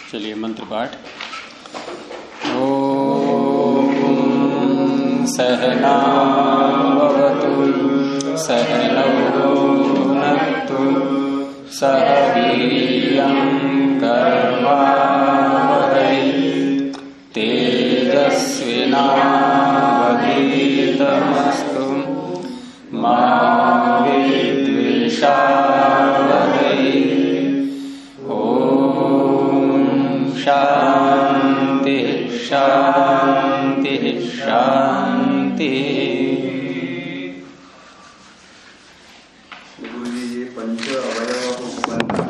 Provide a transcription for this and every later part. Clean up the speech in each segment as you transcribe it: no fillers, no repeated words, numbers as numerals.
चलिए मंत्र पाठ। ओम सहनावतु सहनौ भुनक्तु सह वीर्यं कर्वावहै तेजस्विनावधीतमस्तु मा विद्विषावहै। शांति शांति शांति। गुरु जी, ये पंच अवयव को बनना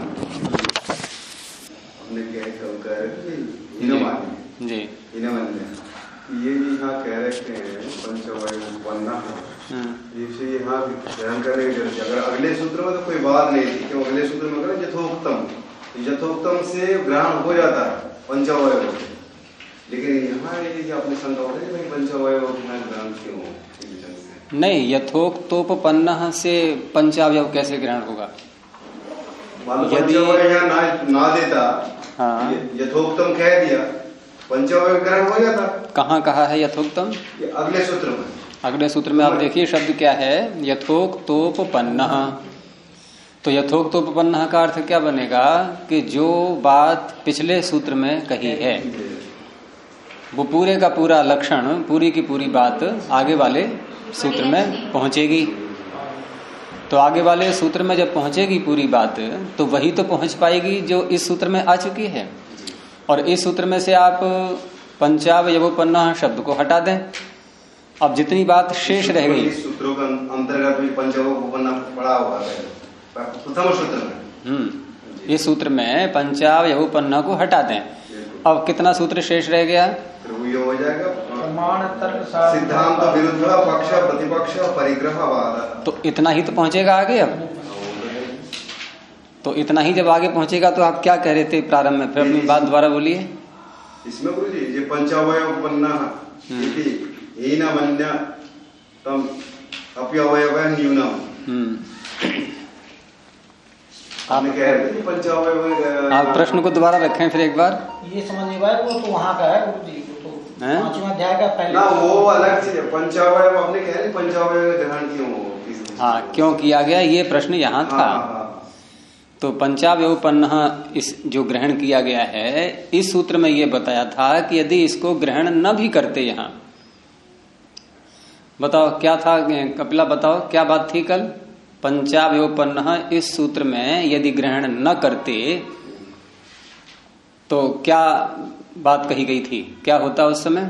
हमने क्या कहकर जी ये भी यहाँ कह रखे हैं पंच अवयव बनना जिससे यहाँ ध्यान करने की जरूरत है। अगर अगले सूत्र में तो कोई बात नहीं थी, क्यों अगले सूत्र में करें यथोक्तम से ग्रहण हो जाता है पंचअवयव, लेकिन यहाँ ये आपने शंका उठाई भाई पंचअवयव ग्रहण क्यों? नहीं, यथोक्तोपपन्न से पंचावयव कैसे ग्रहण होगा? यदि ना देता, हाँ, यथोक्तम कह दिया पंचअवयव ग्रहण हो जाता। कहाँ कहा है यथोक्तम? अगले सूत्र में। अगले सूत्र में आप देखिए शब्द क्या है, यथोक्तोपपन्न। तो यथोक्तोपपन्न का अर्थ क्या बनेगा कि जो बात पिछले सूत्र में कही है वो पूरे का पूरा लक्षण, पूरी की पूरी बात आगे वाले सूत्र में पहुंचेगी। तो आगे वाले सूत्र में जब पहुंचेगी पूरी बात तो वही तो पहुंच पाएगी जो इस सूत्र में आ चुकी है। और इस सूत्र में से आप पंचावयवोपन्न शब्द को हटा दें, अब जितनी बात शेष रह गई सूत्रों का अंतर्गत भी पंचावयवोपन्न पड़ा हुआ है प्रथम सूत्र में। इस सूत्र में पंचावयवोपन्न को हटा दें, अब कितना सूत्र शेष रह गया? ये हो जाएगा प्रमाण तर्क सिद्धांत विरुद्ध पक्ष प्रतिपक्ष परिग्रहवाद। तो इतना ही तो पहुंचेगा आगे। अब तो इतना ही जब आगे पहुंचेगा तो आप क्या कह रहे थे प्रारंभ में, फिर अपनी बात दोबारा बोलिए। इसमें गुरु जी ये पंचावयवोपन्न हीनमन्य तम अप्यवयव न्यूनम, आप कह रहे थे पंचावयव। आप प्रश्न को दोबारा रखें फिर एक बार। ये समझ नहीं पाया, वो तो वहाँ का है गुरु जी, तो 5वां अध्याय का पहले ना, वो अलग चीज है। पंचावयव आपने कह रहे पंचावयव ग्रहण क्यों? हाँ, क्यों किया गया ये प्रश्न यहाँ था। तो पंचावयवोपन्न इस जो ग्रहण किया गया है इस सूत्र में ये बताया था कि यदि इसको ग्रहण न भी करते, यहाँ बताओ क्या था कपिला, बताओ क्या बात थी कल? पंचावयवोपन्न इस सूत्र में यदि ग्रहण न करते तो क्या बात कही गई थी, क्या होता उस समय?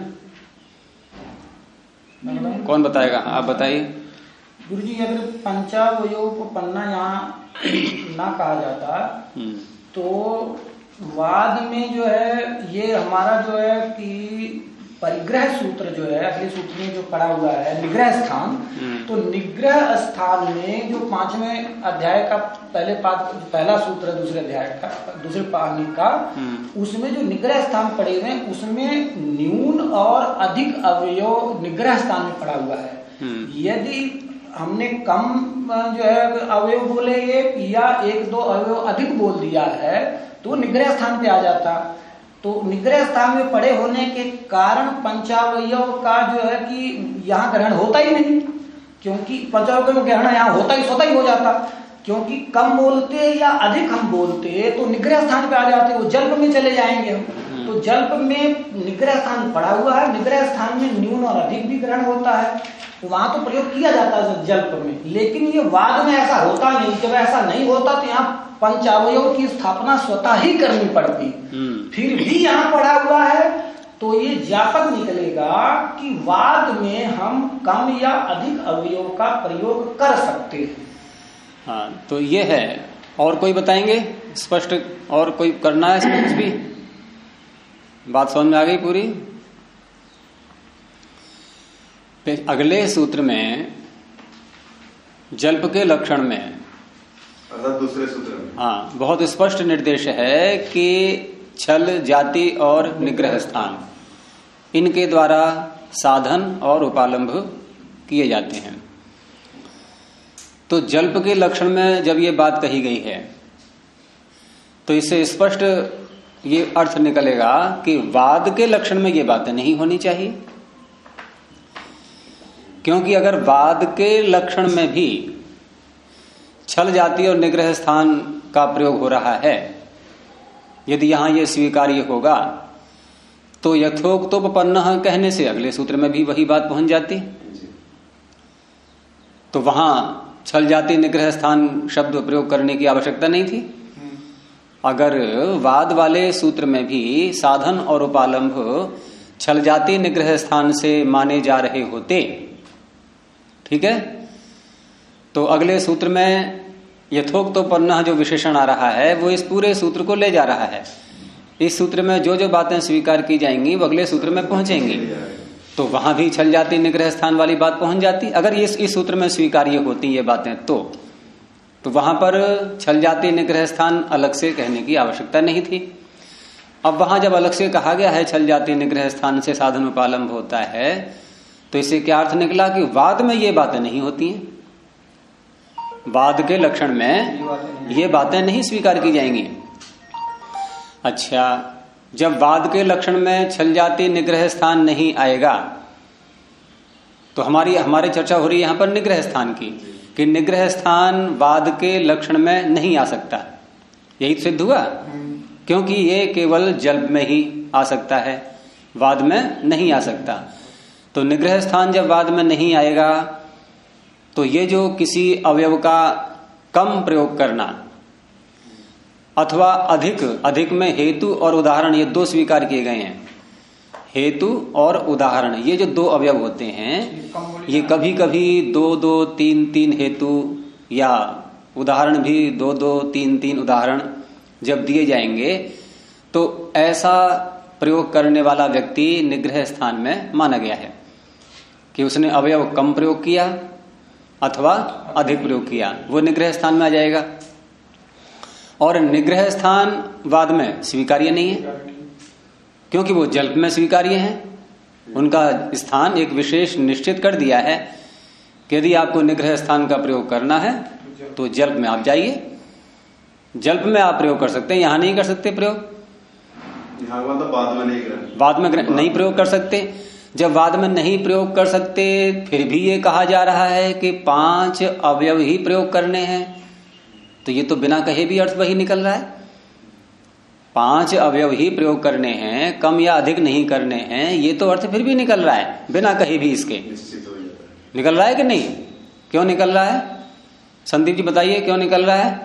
कौन बताएगा? आप बताइए गुरु जी। अगर पंचावयवोपन्न यहाँ ना कहा जाता तो वाद में जो है ये हमारा जो है कि परिग्रह सूत्र जो है अगले सूत्र में जो पड़ा हुआ है निग्रह स्थान, तो निग्रह स्थान में जो 5वें अध्याय का पहला सूत्र दूसरे अध्याय का दूसरे पानी का, उसमें जो निग्रह स्थान पड़े हुए हैं उसमें न्यून और अधिक अवयव निग्रह स्थान में पड़ा हुआ है। यदि हमने कम जो है अवयव बोले या 1-2 अवयव अधिक बोल दिया है तो निग्रह स्थान पे आ जाता। तो निग्रह स्थान में पड़े होने के कारण पंचावयव का जो है कि यहाँ ग्रहण होता ही नहीं, क्योंकि पंचावयव का ग्रहण यहाँ होता ही स्वतः ही हो जाता, क्योंकि कम बोलते या अधिक हम बोलते तो निग्रह स्थान पे आ जाते, वो जल्प में चले जाएंगे हम। तो जल्प में निग्रह स्थान पड़ा हुआ है, निग्रह स्थान में न्यून और अधिक भी ग्रहण होता है, वहां तो प्रयोग किया जाता है जल्प में, लेकिन ये वाद में ऐसा होता नहीं। जब ऐसा नहीं होता तो यहाँ पंचावयव की स्थापना स्वतः ही करनी पड़ती, फिर भी यहाँ पड़ा हुआ है तो ये व्यापक निकलेगा कि वाद में हम कम या अधिक अवयव का प्रयोग कर सकते हैं। हाँ, तो ये है। और कोई बताएंगे स्पष्ट? और कोई करना है इसमें कुछ भी? बात समझ में आ गई पूरी? अगले सूत्र में जल्प के लक्षण में दूसरे सूत्र में हाँ बहुत स्पष्ट निर्देश है कि छल, जाति और निग्रह स्थान इनके द्वारा साधन और उपालंभ किए जाते हैं। तो जल्प के लक्षण में जब ये बात कही गई है तो इससे स्पष्ट ये अर्थ निकलेगा कि वाद के लक्षण में ये बातें नहीं होनी चाहिए, क्योंकि अगर वाद के लक्षण में भी छल जाति और निग्रह स्थान का प्रयोग हो रहा है, यदि यहां ये स्वीकार्य होगा तो यथोक्तोपपन्न कहने से अगले सूत्र में भी वही बात पहुंच जाती। तो वहां छल जाति निग्रह स्थान शब्द प्रयोग करने की आवश्यकता नहीं थी। अगर वाद वाले सूत्र में भी साधन और उपालंभ छल जाति निग्रह स्थान से माने जा रहे होते, ठीक है, तो अगले सूत्र में यथोक्तोपन्न जो विशेषण आ रहा है वो इस पूरे सूत्र को ले जा रहा है। इस सूत्र में जो जो बातें स्वीकार की जाएंगी वो अगले सूत्र में पहुंचेंगी, तो वहां भी छल जाति निग्रह स्थान वाली बात पहुंच जाती। अगर इस सूत्र में स्वीकार्य होती ये बातें तो वहां पर छल जाति निग्रह स्थान अलग से कहने की आवश्यकता नहीं थी। अब वहां जब अलग से कहा गया है छल जाति निग्रह स्थान से साधन उपालंभ होता है, तो इससे क्या अर्थ निकला कि वाद में ये बातें नहीं होती हैं, वाद के लक्षण में ये बातें नहीं स्वीकार की जाएंगी। अच्छा, जब वाद के लक्षण में छल जाति निग्रह स्थान नहीं आएगा तो हमारी चर्चा हो रही है यहां पर निग्रह स्थान की, कि निग्रह स्थान वाद के लक्षण में नहीं आ सकता। यही सिद्ध हुआ, क्योंकि ये केवल जल्प में ही आ सकता है, वाद में नहीं आ सकता। तो निग्रह स्थान जब वाद में नहीं आएगा तो ये जो किसी अवयव का कम प्रयोग करना अथवा अधिक में हेतु और उदाहरण, ये दो स्वीकार किए गए हैं। हेतु और उदाहरण, ये जो दो अवयव होते हैं, ये कभी कभी 2-2, 3-3 हेतु या उदाहरण भी 2-2, 3-3 उदाहरण जब दिए जाएंगे तो ऐसा प्रयोग करने वाला व्यक्ति निग्रह स्थान में माना गया है कि उसने अवयव कम प्रयोग किया अथवा अधिक प्रयोग किया, वो निग्रह स्थान में आ जाएगा। और निग्रह स्थान वाद में स्वीकार्य नहीं है, क्योंकि वो जल्प में स्वीकार्य हैं। उनका स्थान एक विशेष निश्चित कर दिया है कि यदि आपको निग्रह स्थान का प्रयोग करना है तो जल्प में आप जाइए, जल्प में आप प्रयोग कर सकते हैं, यहां नहीं कर सकते प्रयोग, तो बाद में नहीं प्रयोग कर सकते। जब वाद में नहीं प्रयोग कर सकते, फिर भी ये कहा जा रहा है कि 5 अवयव ही प्रयोग करने हैं, तो ये तो बिना कहे भी अर्थ वही निकल रहा है। 5 अवयव ही प्रयोग करने हैं, कम या अधिक नहीं करने हैं, ये तो अर्थ फिर भी निकल रहा है बिना कहे भी इसके। निकल रहा है कि नहीं? क्यों निकल रहा है? संदीप जी बताइए क्यों निकल रहा है?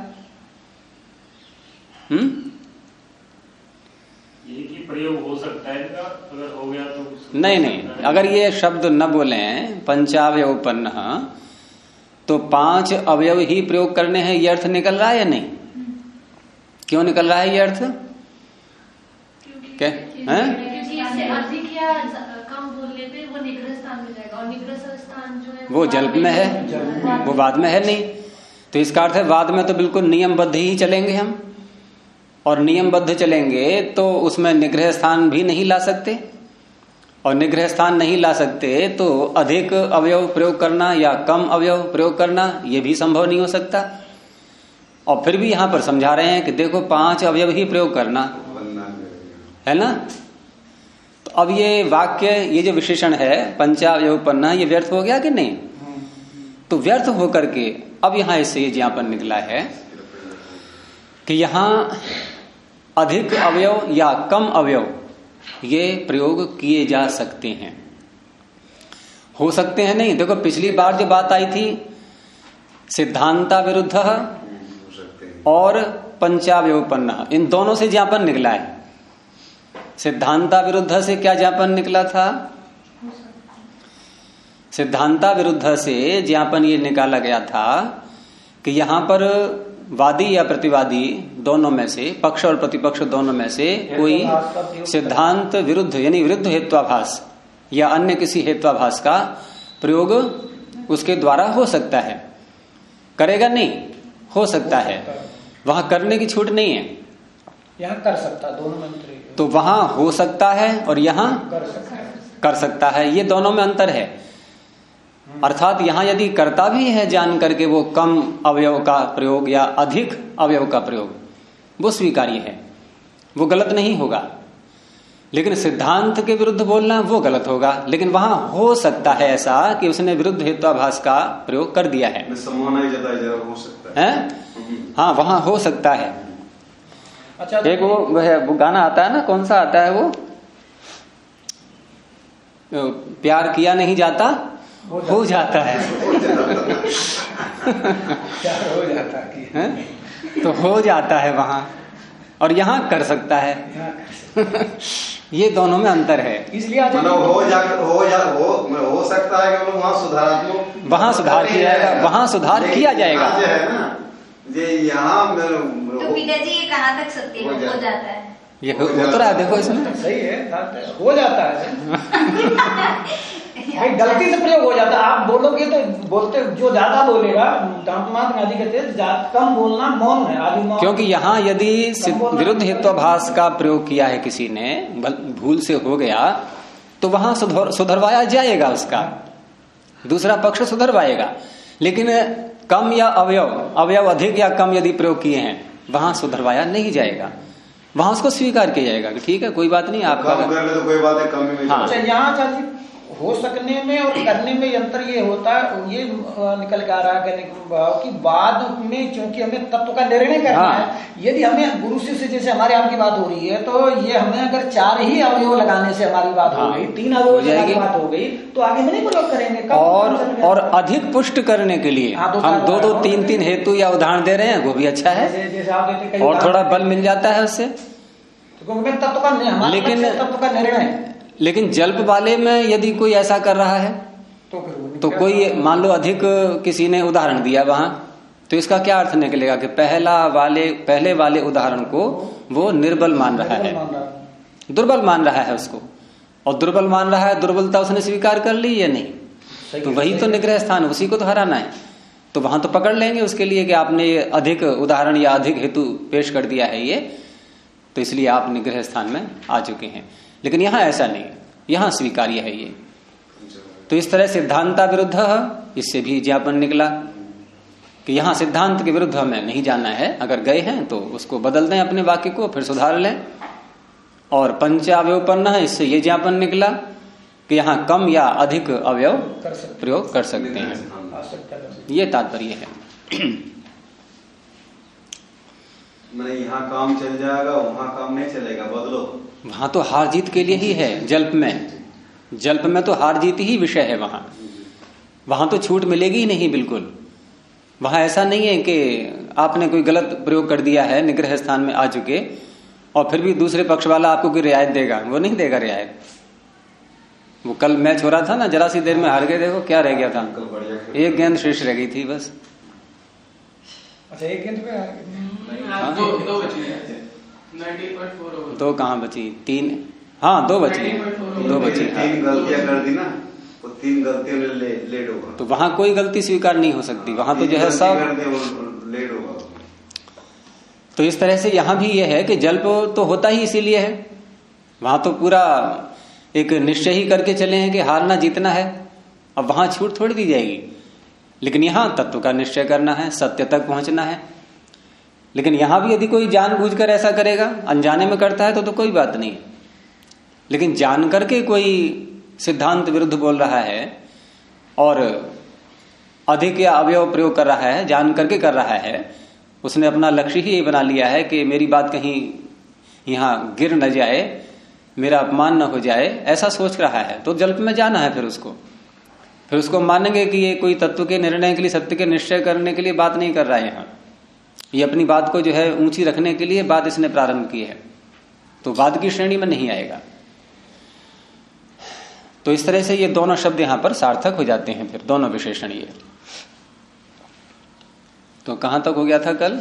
प्रयोग हो सकता है अगर हो गया तो नहीं, अगर ये शब्द न बोले पंचावयवपन्न तो 5 अवयव ही प्रयोग करने हैं, ये अर्थ निकल रहा है या नहीं? क्यों निकल रहा है ये अर्थ? क्या अधिक या कम बोलने पे वो निग्रह स्थान में जाएगा, और निग्रह स्थान जो है वो जल्प में है, वो वाद में है नहीं। तो इसका अर्थ है वाद में तो बिल्कुल नियमबद्ध ही चलेंगे हम, और नियमबद्ध चलेंगे तो उसमें निग्रह स्थान भी नहीं ला सकते, और निग्रह स्थान नहीं ला सकते तो अधिक अवयव प्रयोग करना या कम अवयव प्रयोग करना ये भी संभव नहीं हो सकता। और फिर भी यहां पर समझा रहे हैं कि देखो 5 अवयव ही प्रयोग करना है ना। तो अब ये वाक्य, ये जो विशेषण है पंचावयवपन्न, ये व्यर्थ हो गया कि नहीं? तो व्यर्थ होकर के अब यहां इससे ये ज्ञापन निकला है कि यहां अधिक अवयव या कम अवयव ये प्रयोग किए जा सकते हैं, हो सकते हैं नहीं। देखो पिछली बार जो बात आई थी सिद्धांता विरुद्ध और पंचावयवपन्न, इन दोनों से ज्ञापन निकला है। सिद्धांता विरुद्ध से क्या ज्ञापन निकला था? सिद्धांता विरुद्ध से ज्ञापन ये निकाला गया था कि यहां पर वादी या प्रतिवादी दोनों में से, पक्ष और प्रतिपक्ष दोनों में से कोई सिद्धांत विरुद्ध यानी विरुद्ध हेत्वाभास या अन्य किसी हेत्वाभास का प्रयोग उसके द्वारा हो सकता है। करेगा नहीं, हो सकता है, वहां करने की छूट नहीं है। यहाँ कर सकता, दोनों में अंतर है। तो वहां हो सकता है और यहां कर सकता है, ये दोनों में अंतर है। अर्थात यहां यदि करता भी है जान करके वो कम अवयव का प्रयोग या अधिक अवयव का प्रयोग, वो स्वीकार्य है। वो गलत नहीं होगा, लेकिन सिद्धांत के विरुद्ध बोलना वो गलत होगा। लेकिन वहां हो सकता है ऐसा कि उसने विरुद्ध हेत्वाभास का प्रयोग कर दिया है, संभावना ही ज्यादा हो सकता है। हाँ, वहां हो सकता है। अच्छा, एक वो गाना आता है ना, कौन सा आता है वो, प्यार किया नहीं जाता हो जाता है। प्यार हो जाता है तो हो जाता है वहां, और यहां कर सकता है। ये दोनों में अंतर है। इसलिए हो सकता है कि वहां सुधारात्मक, वहां सुधार किया जाएगा, वहां सुधार किया जाएगा। है ना, ये यहाँ तो पिता जी ये कहाँ तक सत्य हो जाता है? ये हो तो रहा है, देखो इसमें सही है, हो जाता है। भाई गलती से प्रयोग हो जाता है। आप बोलोगे तो बोलते, जो ज्यादा बोलेगा, दांतमात आदि कहते हैं, कम बोलना मौन है, आदि मौन। क्योंकि यहाँ यदि विरुद्ध हेत्वाभास का प्रयोग किया है किसी ने, भूल से हो गया, तो वहां सुधरवाया जाएगा, उसका दूसरा पक्ष सुधरवाएगा। लेकिन कम या अवयव अधिक या कम यदि प्रयोग किए हैं, वहां सुधरवाया नहीं जाएगा, वहां उसको स्वीकार किया जाएगा कि ठीक है, कोई बात नहीं, आपका तो कोई बात है, कम में। हाँ, यहाँ हो सकने में और करने में अंतर ये होता है, ये निकल के आ रहा है कि बाद में चूंकि हमें तत्व का निर्णय करना है, यदि हमें गुरु शिष्य जैसे हमारे आपकी बात हो रही है, तो ये हमें अगर 4 ही अवयव लगाने से हमारी बात हो गई, 3 अवयव लगाने की बात हो गई, तो आगे में नहीं प्रयोग करेंगे। और अधिक पुष्ट करने के लिए हम 2-2, 3-3 हेतु या उदाहरण दे रहे हैं, वो भी अच्छा है, जैसे आप देते, और थोड़ा बल मिल जाता है उससे। तत्व का, लेकिन तत्व का निर्णय, लेकिन जल्प वाले में यदि कोई ऐसा कर रहा है तो कोई, मान लो अधिक किसी ने उदाहरण दिया वहां, तो इसका क्या अर्थ निकलेगा कि पहले वाले उदाहरण को वो निर्बल मान रहा है, दुर्बल मान रहा है उसको, और दुर्बल मान रहा है, दुर्बलता उसने स्वीकार कर ली या नहीं, तो वही तो निग्रह स्थान, उसी को तो हराना है। तो वहां तो पकड़ लेंगे उसके लिए कि आपने अधिक उदाहरण या अधिक हेतु पेश कर दिया है ये, तो इसलिए आप निग्रह स्थान में आ चुके हैं। लेकिन यहां ऐसा नहीं, यहां स्वीकार्य है ये। तो इस तरह सिद्धांता विरुद्ध, इससे भी ज्ञापन निकला कि यहां सिद्धांत के विरुद्ध हमें नहीं जाना है, अगर गए हैं तो उसको बदल दें अपने वाक्य को, फिर सुधार लें। और पंचावयवपन्न है, इससे ये ज्ञापन निकला कि यहां कम या अधिक अवयव प्रयोग कर सकते हैं, ये तात्पर्य है। मैंने यहाँ काम चल जाएगा, वहां काम नहीं चलेगा, बदलो। वहां तो हार जीत के लिए ही है। जल्प में तो हार जीत ही विषय है। वहां तो छूट मिलेगी ही नहीं, बिल्कुल। वहां ऐसा नहीं है कि आपने कोई गलत प्रयोग कर दिया है, निग्रह स्थान में आ चुके, और फिर भी दूसरे पक्ष वाला आपको कोई रियायत देगा, वो नहीं देगा रियायत। वो कल मैच हो रहा था ना, जरा सी देर में हार गए, देखो क्या रह गया था, 1 गेंद शेष रह गई थी बस। अच्छा, 1 गेंद पे दो बची है, 2 कहाँ बची, 3, हाँ 2 बची, 2 बची। 3 गलतियां कर दी ना, तो 3 गलतियों में लेट होगा, तो वहां कोई गलती स्वीकार नहीं हो सकती, वहां तो जो है सब लेट होगा। तो इस तरह से यहां भी यह है कि जल्प तो होता ही इसीलिए है, वहां तो पूरा एक निश्चय ही करके चले हैं कि हारना जीतना है, अब वहां छूट थोड़ी दी जाएगी। लेकिन यहां तत्व का निश्चय करना है, सत्य तक पहुंचना है। लेकिन यहां भी यदि कोई जानबूझकर ऐसा करेगा, अनजाने में करता है तो कोई बात नहीं, लेकिन जान करके कोई सिद्धांत विरुद्ध बोल रहा है और अधिक या अवयव प्रयोग कर रहा है, जान करके कर रहा है, उसने अपना लक्ष्य ही बना लिया है कि मेरी बात कहीं यहां गिर न जाए, मेरा अपमान न हो जाए, ऐसा सोच रहा है, तो जल्प में जाना है। फिर उसको मानेंगे कि ये कोई तत्व के निर्णय के लिए, सत्य के निश्चय करने के लिए बात नहीं कर रहा है, यहाँ ये अपनी बात को जो है ऊंची रखने के लिए बात इसने प्रारंभ की है, तो वाद की श्रेणी में नहीं आएगा। तो इस तरह से ये दोनों शब्द यहां पर सार्थक हो जाते हैं, फिर दोनों विशेषण ये। तो कहां तक हो गया था कल?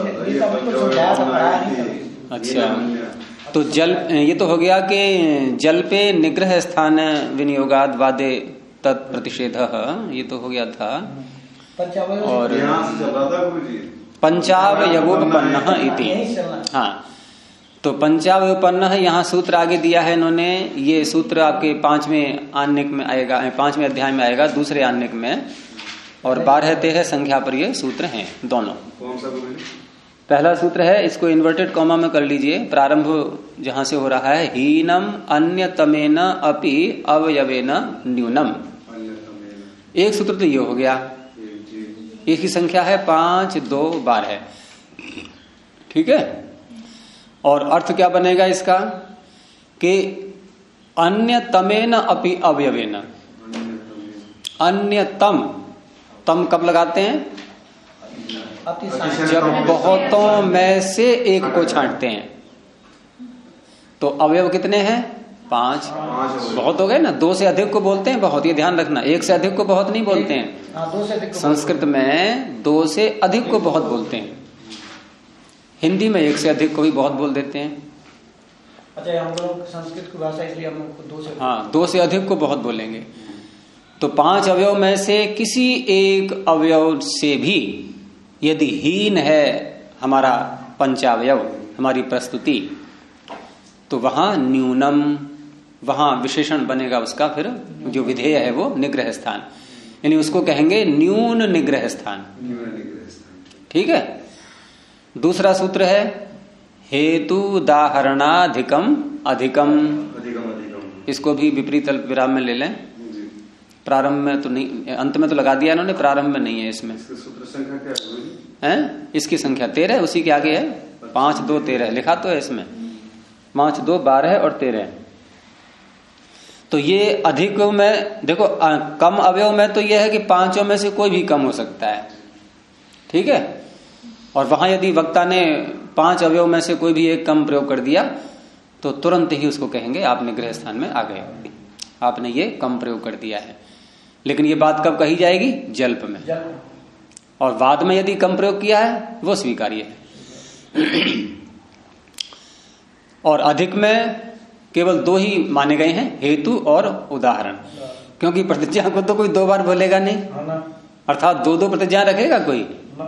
अच्छा, तो जल, ये तो हो गया कि जल पे निग्रह स्थान विनियोगाद वादे तत्प्रतिषेध, ये तो हो गया था। और पंचावयवोपन्न इति, हाँ, तो पंचावयवोपन्न यहाँ सूत्र आगे दिया है इन्होंने। ये सूत्र आपके 5वें आन्निक में आएगा, 5वें अध्याय में आएगा, दूसरे आन्निक में, और 12 संख्या पर ये सूत्र हैं दोनों। कौन सा? पहला सूत्र है, इसको इन्वर्टेड कॉमा में कर लीजिए। प्रारंभ जहां से हो रहा है, हीनम अन्यतमेन अपि अवयवेन न्यूनम। एक सूत्र तो ये हो गया, इसकी संख्या है 5, 2, 12। ठीक है। और अर्थ क्या बनेगा इसका कि अन्यतमेन अपि अवयवेन। अन्यतम, तम कब लगाते हैं? जब बहुतों में से एक को छांटते हैं। तो अवयव कितने हैं? 5। बहुत हो गए ना। 2 से अधिक को बोलते हैं बहुत, ये ध्यान रखना। 1 से अधिक को बहुत नहीं बोलते हैं। संस्कृत में 2 से अधिक को बहुत बोलते हैं। हिंदी में 1 से अधिक को भी बहुत बोल देते हैं। अच्छा, हम लोग संस्कृत की भाषा, इसलिए हम लोग 2 से, हाँ, 2 से अधिक को बहुत बोलेंगे। तो 5 अवयव में से किसी एक अवयव से भी यदि हीन है हमारा पंचावयव, हमारी प्रस्तुति, तो वहां न्यूनम, वहां विशेषण बनेगा उसका। फिर जो विधेय है वो निग्रह स्थान, यानी उसको कहेंगे न्यून निग्रह स्थान। ठीक है। दूसरा सूत्र है हेतु उदाहरणाधिकम अधिकम। इसको भी विपरीत अल्प विराम में ले लें। प्रारंभ में तो नहीं, अंत में तो लगा दिया इन्होंने, प्रारंभ में नहीं है इसमें। सूत्र संख्या क्या है? इसकी संख्या 13, उसी के आगे है 5, 2, 13 लिखा तो है इसमें। 5, 2, 12 और 13। तो ये अधिक में देखो, कम अवयव में तो ये है कि 5 में से कोई भी कम हो सकता है। ठीक है। और वहां यदि वक्ता ने 5 अवयव में से कोई भी एक कम प्रयोग कर दिया तो तुरंत ही उसको कहेंगे आप निग्रह स्थान में आ गए, आपने ये कम प्रयोग कर दिया है। लेकिन ये बात कब कही जाएगी? जल्प में। और वाद में यदि कम प्रयोग किया है वो स्वीकार्य है। और अधिक में केवल 2 ही माने गए हैं, हेतु और उदाहरण। क्योंकि प्रतिज्ञा को तो कोई 2 बार बोलेगा नहीं, अर्थात 2 प्रतिज्ञा रखेगा कोई।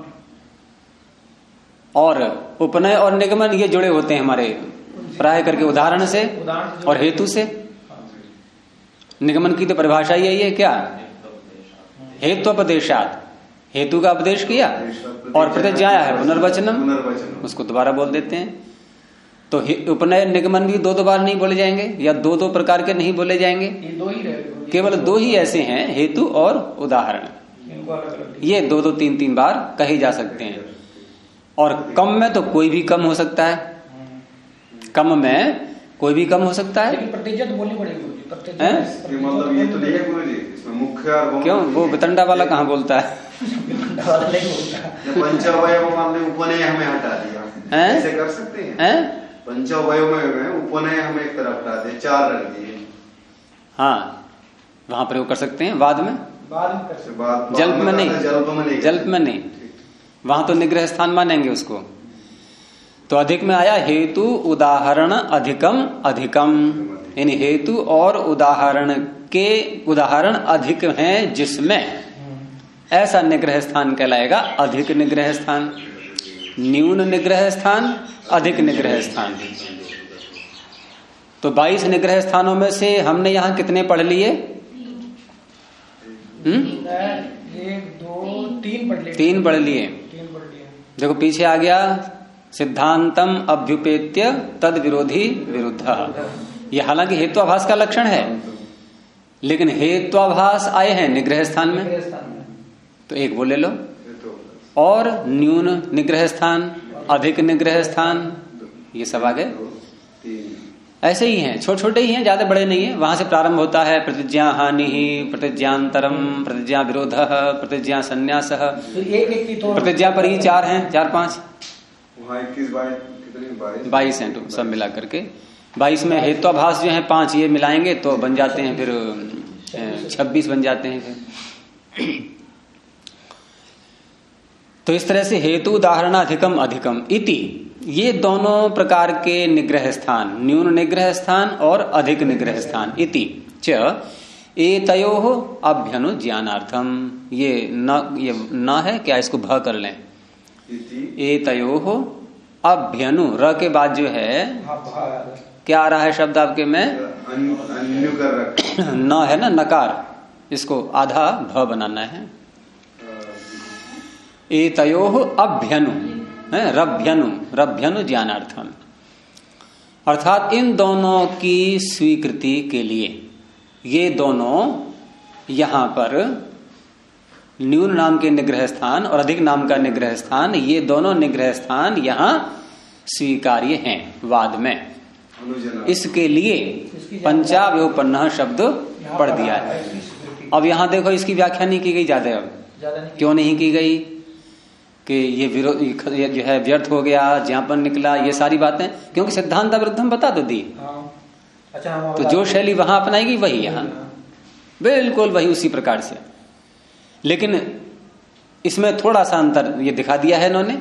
और उपनय और निगमन ये जुड़े होते हैं हमारे प्राय करके उदाहरण से और हेतु से। निगमन की तो परिभाषा यही है क्या? हेत्वोपदेशात, हेतु का उपदेश किया और प्रतिज्ञा है पुनर्वचनम, उसको दोबारा बोल देते हैं। तो उपनय निगमन भी 2 बार नहीं बोले जाएंगे, या 2 प्रकार के नहीं बोले जाएंगे, केवल 2 ही ऐसे हैं, हेतु और उदाहरण। ये 2, 3 बार कहे जा सकते हैं। और कम में तो कोई भी कम हो सकता है, कम में कोई भी कम हो सकता है। लेकिन प्रतिज्ञा तो बोलनी पड़ेगी। मतलब ये तो नहीं है गुरु जी, इसमें मुख्य और क्यों? वो वितंडा वाला कहाँ बोलता है? पंचवयव में उपनय हमें हटा दिया, ऐसे कर सकते हैं? पंचवयव में उपनय हमें एक तरफ हटा दिए, 4 रख दिए। हाँ, वहां प्रयोग कर सकते हैं। बाद में जल्प में नहीं, जल्प में नहीं, वहां तो निग्रह स्थान मानेंगे उसको। तो अधिक में आया हेतु उदाहरण अधिकम अधिकम, यानी हेतु और उदाहरण के उदाहरण अधिक हैं जिसमें, ऐसा निग्रह स्थान कहलाएगा अधिक निग्रह स्थान। न्यून निग्रह स्थान, अधिक निग्रह स्थान। तो 22 निग्रह स्थानों में से हमने यहां कितने पढ़ लिए? 1, 2, 3 पढ़ लिए। 3 पढ़ लिए। देखो पीछे आ गया सिद्धांतम अभ्युपेत्य तद विरोधी विरुद्ध। ये हालांकि हेत्वाभास का लक्षण है, लेकिन हेत्वाभास आए हैं निग्रह स्थान में, तो एक वो ले लो। और न्यून निग्रह स्थान, अधिक निग्रह स्थान, ये सब आ गए। ऐसे ही हैं, छोटे छोटे ही हैं, ज्यादा बड़े नहीं है। वहां से प्रारंभ होता है प्रतिज्ञा हानि, प्रतिज्ञांतरम, प्रतिज्ञा विरोध, प्रतिज्ञा संन्यास। प्रतिज्ञा पर ही 4 हैं, 4, 5, 22 हैं तो सब मिला करके। 22 में हेत्वाभास जो है 5, ये मिलाएंगे तो बन जाते हैं फिर 26 बन जाते हैं फिर। तो इस तरह से हेतु उदाहरणाधिकम अधिकम इति, ये दोनों प्रकार के निग्रह स्थान, न्यून निग्रह स्थान और अधिक निग्रह स्थान। इति च एतयोः अभ्यनुज्ञानार्थम, ये न है क्या, इसको भ कर लें। एतयोः अभ्यनु, र के बाद जो है क्या आ रहा है शब्द आपके में? न है ना, नकार, इसको आधा भ बनाना है। एतयोः अभ्यनु, है रभ्यनु ज्ञानार्थम, अर्थात इन दोनों की स्वीकृति के लिए ये दोनों यहां पर न्यून नाम के निग्रह स्थान और अधिक नाम का निग्रह स्थान, ये दोनों निग्रह स्थान यहां स्वीकार्य हैं वाद में। इसके लिए पंचावयोपन्नः शब्द पढ़ दिया है। अब यहां देखो इसकी व्याख्या नहीं की गई ज्यादा। अब क्यों नहीं की गई कि ये विरोध जो है व्यर्थ हो गया, ज्ञापन निकला, ये सारी बातें, क्योंकि सिद्धांत विरुद्धम बता तो दी। तो जो शैली वहां अपनाएगी वही यहां बिल्कुल वही उसी प्रकार से। लेकिन इसमें थोड़ा सा अंतर ये दिखा दिया है इन्होंने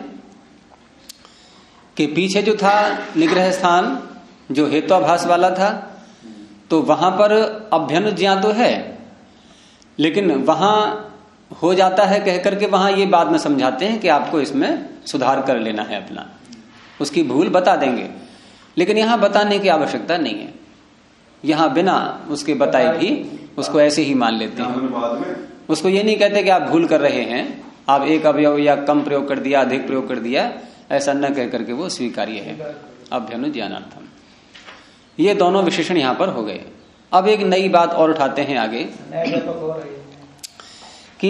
कि पीछे जो था निग्रह स्थान जो हेत्वाभास वाला था, तो वहां पर अभ्यनुज्ञा तो है, लेकिन वहां हो जाता है कह करके वहां ये बाद में समझाते हैं कि आपको इसमें सुधार कर लेना है अपना, उसकी भूल बता देंगे। लेकिन यहां बताने की आवश्यकता नहीं है, यहां बिना उसके बताए भी उसको ऐसे ही मान लेते हैं। उसको ये नहीं कहते कि आप भूल कर रहे हैं, आप एक अवयव या कम प्रयोग कर दिया, अधिक प्रयोग कर दिया, ऐसा न कह करके वो स्वीकार्य है अभ्यनुज्ञानार्थम। ये दोनों विशेषण यहां पर हो गए। अब एक नई बात और उठाते हैं आगे कि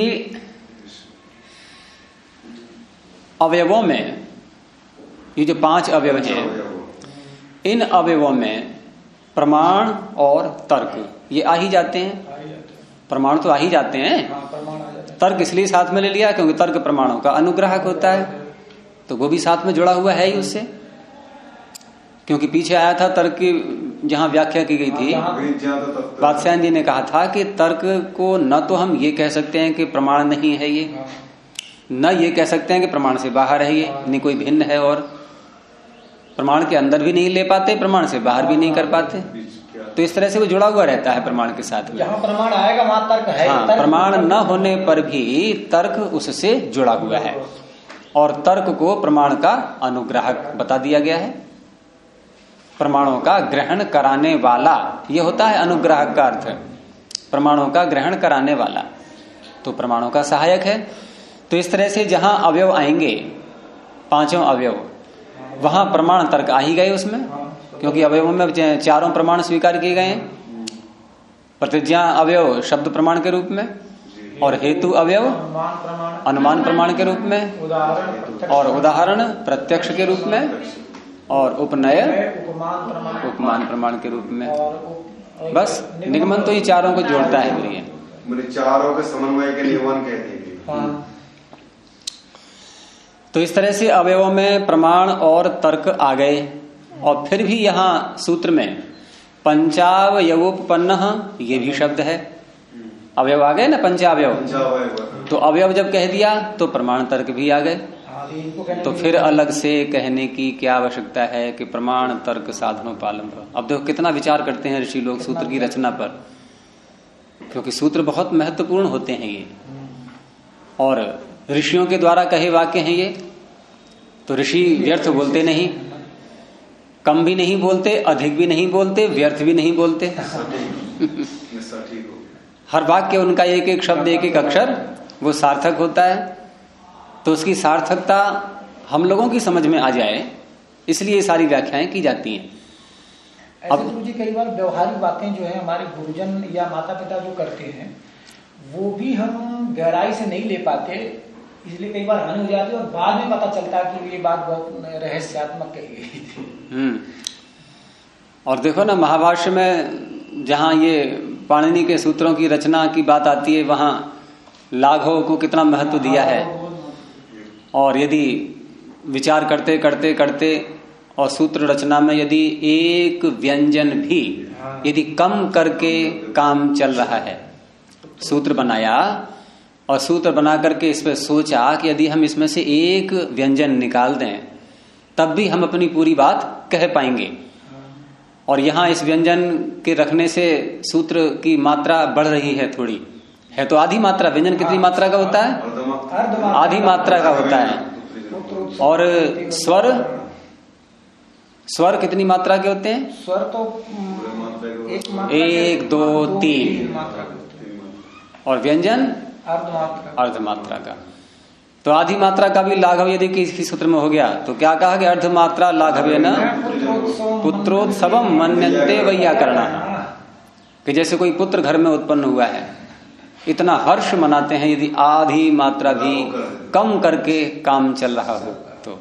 अवयवों में ये जो 5 अवयव हैं, इन अवयवों में प्रमाण और तर्क ये आ ही जाते हैं। प्रमाण तो आ ही जाते हैं, तर्क इसलिए साथ में ले लिया क्योंकि तर्क प्रमाणों का अनुग्राहक होता है, तो वो भी साथ में जुड़ा हुआ है ही उससे। क्योंकि पीछे आया था तर्क की जहां व्याख्या की गई थी, बादशाह जी ने कहा था कि तर्क को न तो हम ये कह सकते हैं कि प्रमाण नहीं है ये, न ये कह सकते हैं कि प्रमाण से बाहर है ये, नहीं कोई भिन्न है, और प्रमाण के अंदर भी नहीं ले पाते, प्रमाण से बाहर भी नहीं कर पाते। तो इस तरह से वो जुड़ा हुआ रहता है प्रमाण के साथ में। जहां प्रमाण आएगा वहां तर्क है। हाँ, प्रमाण न होने पर भी तर्क उससे जुड़ा हुआ है, और तर्क को प्रमाण का अनुग्राहक बता दिया गया है। प्रमाणों का ग्रहण कराने वाला ये होता है अनुग्राहक का अर्थ, प्रमाणों का ग्रहण कराने वाला, तो प्रमाणों का सहायक है। तो इस तरह से जहां अवयव आएंगे 5 अवयव, वहां प्रमाण तर्क आ ही गए उसमें, क्योंकि अवयवों में 4 प्रमाण स्वीकार किए गए हैं। प्रतिज्ञा अवयव शब्द प्रमाण के रूप में, और हेतु अवयव अनुमान प्रमाण के रूप में, और उदाहरण प्रत्यक्ष के रूप में, और उपनय उपमान प्रमाण के रूप में। बस निगमन तो ये चारों को जोड़ता है फिर ये चारों के समन्वय के निगमन कहते हैं। तो इस तरह से अवयवों में प्रमाण और तर्क आ गए। और फिर भी यहां सूत्र में पंचावयवोपन्नः ये भी शब्द है। अवयव आ गए ना, पंचावयव, तो अवयव जब कह दिया तो प्रमाण तर्क भी आ गए। तो फिर अलग से कहने की क्या आवश्यकता है कि प्रमाण तर्क साधनोपालम। अब देखो कितना विचार करते हैं ऋषि लोग सूत्र की रचना पर, क्योंकि सूत्र बहुत महत्वपूर्ण होते हैं ये, और ऋषियों के द्वारा कहे वाक्य हैं ये। तो ऋषि व्यर्थ बोलते नहीं, कम भी नहीं बोलते, अधिक भी नहीं बोलते, व्यर्थ भी नहीं बोलते। हर वाक्य उनका एक एक शब्द, एक एक अक्षर वो सार्थक होता है। तो उसकी सार्थकता हम लोगों की समझ में आ जाए, इसलिए सारी व्याख्याएं की जाती हैं। अब मुझे कई बार व्यवहारिक बातें जो है हमारे गुरुजन या माता पिता जो करते हैं, वो भी हम गहराई से नहीं ले पाते, इसलिए कई बार हानि हो जाती है, और बाद में पता चलता है कि ये बात बहुत रहस्यात्मक कही गई थी। और देखो ना महाभाष्य में जहां ये पाणिनि के सूत्रों की रचना की बात आती है, वहां लाघव को कितना महत्व दिया है। और यदि विचार करते करते करते और सूत्र रचना में यदि एक व्यंजन भी यदि कम करके काम चल रहा है, सूत्र बनाया और सूत्र बना करके इस पर सोचा कि यदि हम इसमें से एक व्यंजन निकाल दें तब भी हम अपनी पूरी बात कह पाएंगे। और यहां इस व्यंजन के रखने से सूत्र की मात्रा बढ़ रही है, थोड़ी है तो आधी मात्रा। व्यंजन कितनी मात्रा का होता है? आधी मात्रा का होता है। और स्वर कितनी मात्रा के होते हैं? स्वर तो 1 2 3, और व्यंजन अर्धमात्रा अर्धमात्रा का। तो आधी मात्रा का भी लाघव यदि किसी सूत्र में हो गया तो क्या कहा कि अर्ध मात्रा लाघवे न पुत्रोत्सवम मन्यन्ते वैयाकरणा, कि जैसे कोई पुत्र घर में उत्पन्न हुआ है इतना हर्ष मनाते हैं यदि आधी मात्रा भी कम करके काम चल रहा हो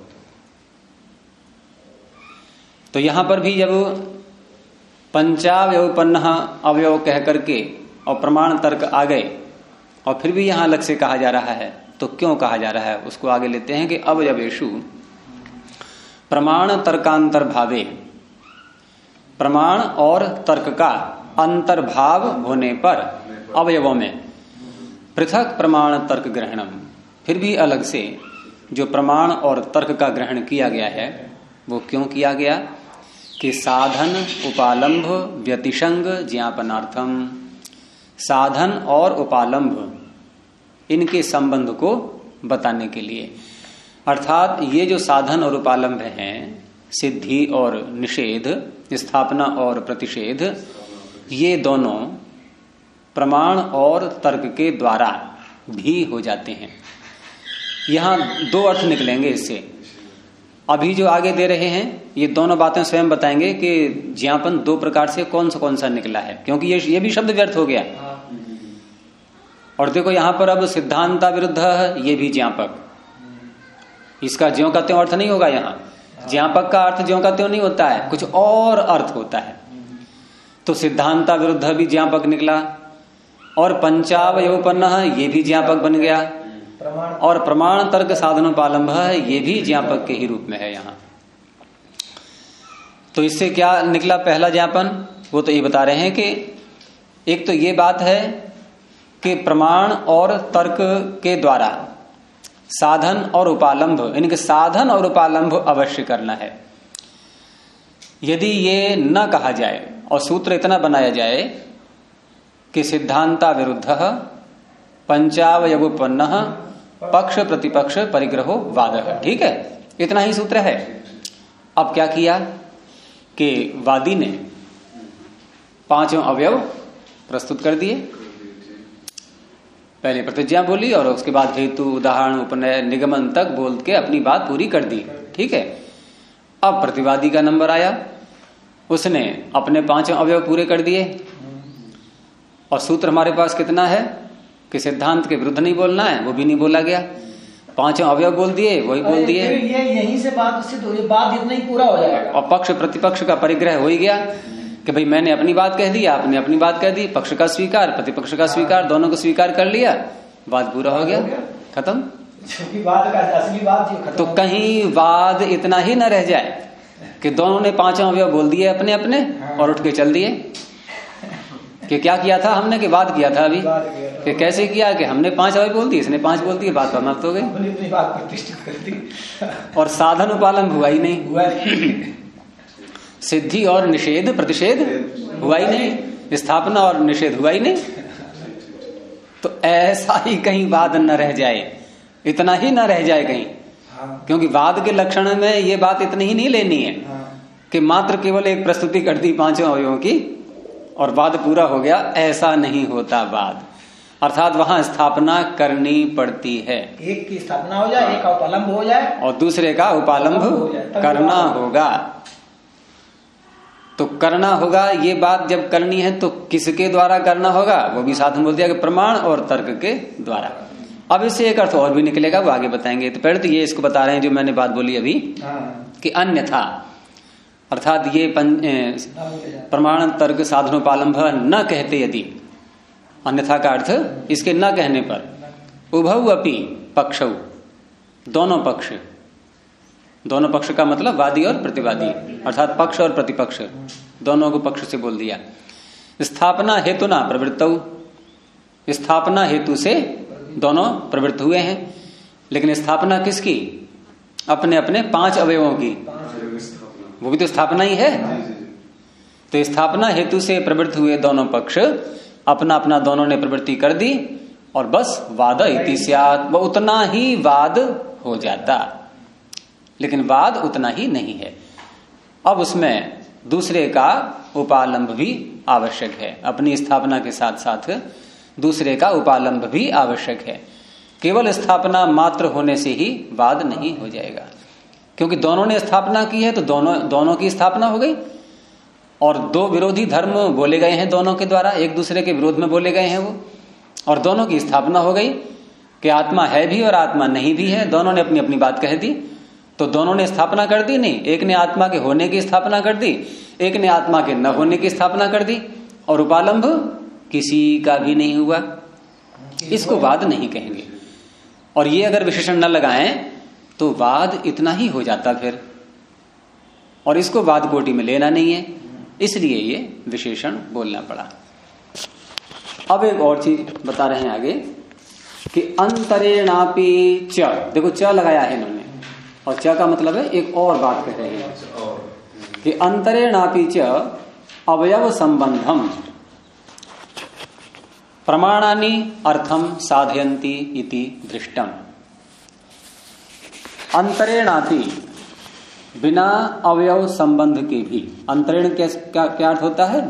तो यहां पर भी जब पंचावयवपन्न अवयव कह करके और प्रमाण तर्क आ गए और फिर भी यहां अलग से कहा जा रहा है, तो क्यों कहा जा रहा है उसको आगे लेते हैं कि अवयवेषु प्रमाण तर्कांतर भावे, प्रमाण और तर्क का अंतर्भाव होने पर अवयवों में पृथक प्रमाण तर्क ग्रहणम, फिर भी अलग से जो प्रमाण और तर्क का ग्रहण किया गया है वो क्यों किया गया कि साधन उपालंभ व्यतिशंग ज्ञापनार्थम, साधन और उपालंभ इनके संबंध को बताने के लिए। अर्थात ये जो साधन और उपालंभ हैं, सिद्धि और निषेध, स्थापना और प्रतिषेध, ये दोनों प्रमाण और तर्क के द्वारा भी हो जाते हैं। यहां दो अर्थ निकलेंगे इससे। अभी जो आगे दे रहे हैं ये दोनों बातें स्वयं बताएंगे कि ज्ञापन दो प्रकार से कौन सा निकला है, क्योंकि ये भी शब्द व्यर्थ हो गया। और देखो यहां पर अब सिद्धांता विरुद्ध ये भी ज्ञापक, इसका ज्यों का त्यों अर्थ नहीं होगा। यहाँ ज्ञापक का अर्थ ज्यों का त्यों नहीं होता है, कुछ और अर्थ होता है। तो सिद्धांता विरुद्ध भी ज्ञापक निकला और पंचावयवपन्न ये भी ज्ञापक बन गया और प्रमाण तर्क साधनोपालंभ ये भी ज्ञापक के ही रूप में है यहाँ। तो इससे क्या निकला पहला ज्ञापन, वो तो ये बता रहे हैं कि एक तो ये बात है कि प्रमाण और तर्क के द्वारा साधन और उपालंभ, इनके साधन और उपालंभ अवश्य करना है। यदि ये न कहा जाए और सूत्र इतना बनाया जाए कि सिद्धांता विरुद्ध पंचावयवोपन्न पक्ष प्रतिपक्ष परिग्रहो वाद, ठीक है, इतना ही सूत्र है। अब क्या किया कि वादी ने पांचों अवयव प्रस्तुत कर दिए। पहले प्रतिज्ञा बोली और उसके बाद हेतु, उदाहरण, उपनय, निगमन तक बोल के अपनी बात पूरी कर दी, ठीक है। अब प्रतिवादी का नंबर आया, उसने अपने पांचों अवयव पूरे कर दिए और सूत्र हमारे पास कितना है कि सिद्धांत के विरुद्ध नहीं बोलना है, वो भी नहीं बोला गया। पांचों अवयव बोल दिए, वही बोल दिए। ये यहीं से बात सिद्ध हो, ये बात इतना ही पूरा हो जाएगा और पक्ष प्रतिपक्ष का परिग्रह हो ही गया कि भाई मैंने अपनी बात कह दी, आपने अपनी बात कह दी, पक्ष का स्वीकार प्रतिपक्ष का स्वीकार, दोनों को स्वीकार कर लिया, बात पूरा हो गया, खत्म। बात का असली बात तो कहीं वाद इतना ही न रह जाए कि दोनों ने पांचों अवयव बोल दिए अपने अपने और उठ के चल दिए कि क्या किया था हमने, कि वाद किया था अभी कि कैसे किया कि हमने 5 अवयव बोल दिए, इसने 5 बोल दिए, बात समाप्त हो गई, अपनी बात प्रतिष्ठित कर दी और साधन उपालंभ हुआ ही नहीं, सिद्धि और निषेध प्रतिषेध हुआ ही नहीं, स्थापना और निषेध हुआ ही नहीं। तो ऐसा ही कहीं वाद न रह जाए, इतना ही न रह जाए कहीं, क्योंकि वाद के लक्षण में ये बात इतनी ही नहीं लेनी है कि मात्र केवल एक प्रस्तुति कर दी पांचों अवयवों की और वाद पूरा हो गया, ऐसा नहीं होता वाद। अर्थात वहां स्थापना करनी पड़ती है, एक की स्थापना हो जाए, एक का उपालंभ हो जाए और दूसरे का उपालंभ करना होगा। तो करना होगा, ये बात जब करनी है तो किसके द्वारा करना होगा, वो भी साधन बोल दिया कि प्रमाण और तर्क के द्वारा। अब इससे एक अर्थ और भी निकलेगा, वो आगे बताएंगे। तो पहले तो ये इसको बता रहे हैं जो मैंने बात बोली अभी कि अन्यथा, अर्थात ये प्रमाण तर्क साधनोपालंभ न कहते यदि, अन्यथा का अर्थ इसके न कहने पर उभौ अपि पक्षौ, दोनों पक्ष, दोनों पक्ष का मतलब वादी और प्रतिवादी, अर्थात पक्ष और प्रतिपक्ष दोनों को पक्ष से बोल दिया। स्थापना हेतु ना प्रवृत्तौ, स्थापना हेतु से दोनों प्रवृत्त हुए हैं, लेकिन स्थापना किसकी, अपने अपने 5 अवयवों की, वो भी तो स्थापना ही है। तो स्थापना हेतु से प्रवृत्त हुए दोनों पक्ष अपना अपना दोनों ने प्रवृत्ति कर दी और बस वाद इति स्यात्, वो उतना ही वाद हो जाता, लेकिन वाद उतना ही नहीं है। अब उसमें दूसरे का उपालंभ भी आवश्यक है, अपनी स्थापना के साथ साथ दूसरे का उपालंभ भी आवश्यक है। केवल स्थापना मात्र होने से ही वाद नहीं हो जाएगा, क्योंकि दोनों ने स्थापना की है तो दोनों की स्थापना हो गई, और दो विरोधी धर्म बोले गए हैं दोनों के द्वारा, एक दूसरे के विरोध में बोले गए हैं वो, और दोनों की स्थापना हो गई कि आत्मा है भी और आत्मा नहीं भी है। दोनों ने अपनी अपनी बात कह दी, तो दोनों ने स्थापना कर दी नहीं, एक ने आत्मा के होने की स्थापना कर दी, एक ने आत्मा के न होने की स्थापना कर दी, और उपालंभ किसी का भी नहीं हुआ। इसको वाद नहीं कहेंगे। और ये अगर विशेषण न लगाएं तो वाद इतना ही हो जाता फिर, और इसको वाद कोटि में लेना नहीं है, इसलिए ये विशेषण बोलना पड़ा। अब एक और चीज बता रहे हैं आगे कि अंतरेणापि च, देखो च लगाया है इन्होंने, और च का मतलब है एक और बात कह रहे हैं कि अंतरेणापि च अवयव संबंधम प्रमाणानि अर्थम साधयन्ति इति दृष्टम। अंतरेणापि बिना अवयव संबंध के भी, अंतरेण क्या अर्थ होता है?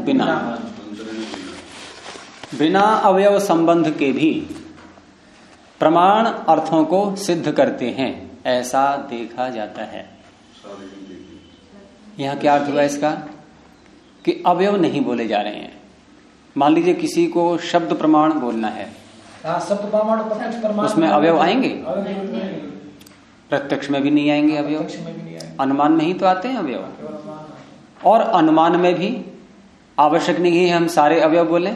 बिना अवयव संबंध के भी प्रमाण अर्थों को सिद्ध करते हैं, ऐसा देखा जाता है। यहां क्या अर्थ हुआ इसका कि अवयव नहीं बोले जा रहे हैं। मान लीजिए किसी को शब्द प्रमाण बोलना है, शब्द प्रमाण प्रत्यक्ष प्रमाण, उसमें अवयव आएंगे? प्रत्यक्ष में भी नहीं आएंगे अवयव, अनुमान में ही तो आते हैं अवयव। और अनुमान में भी आवश्यक नहीं है हम सारे अवयव बोले,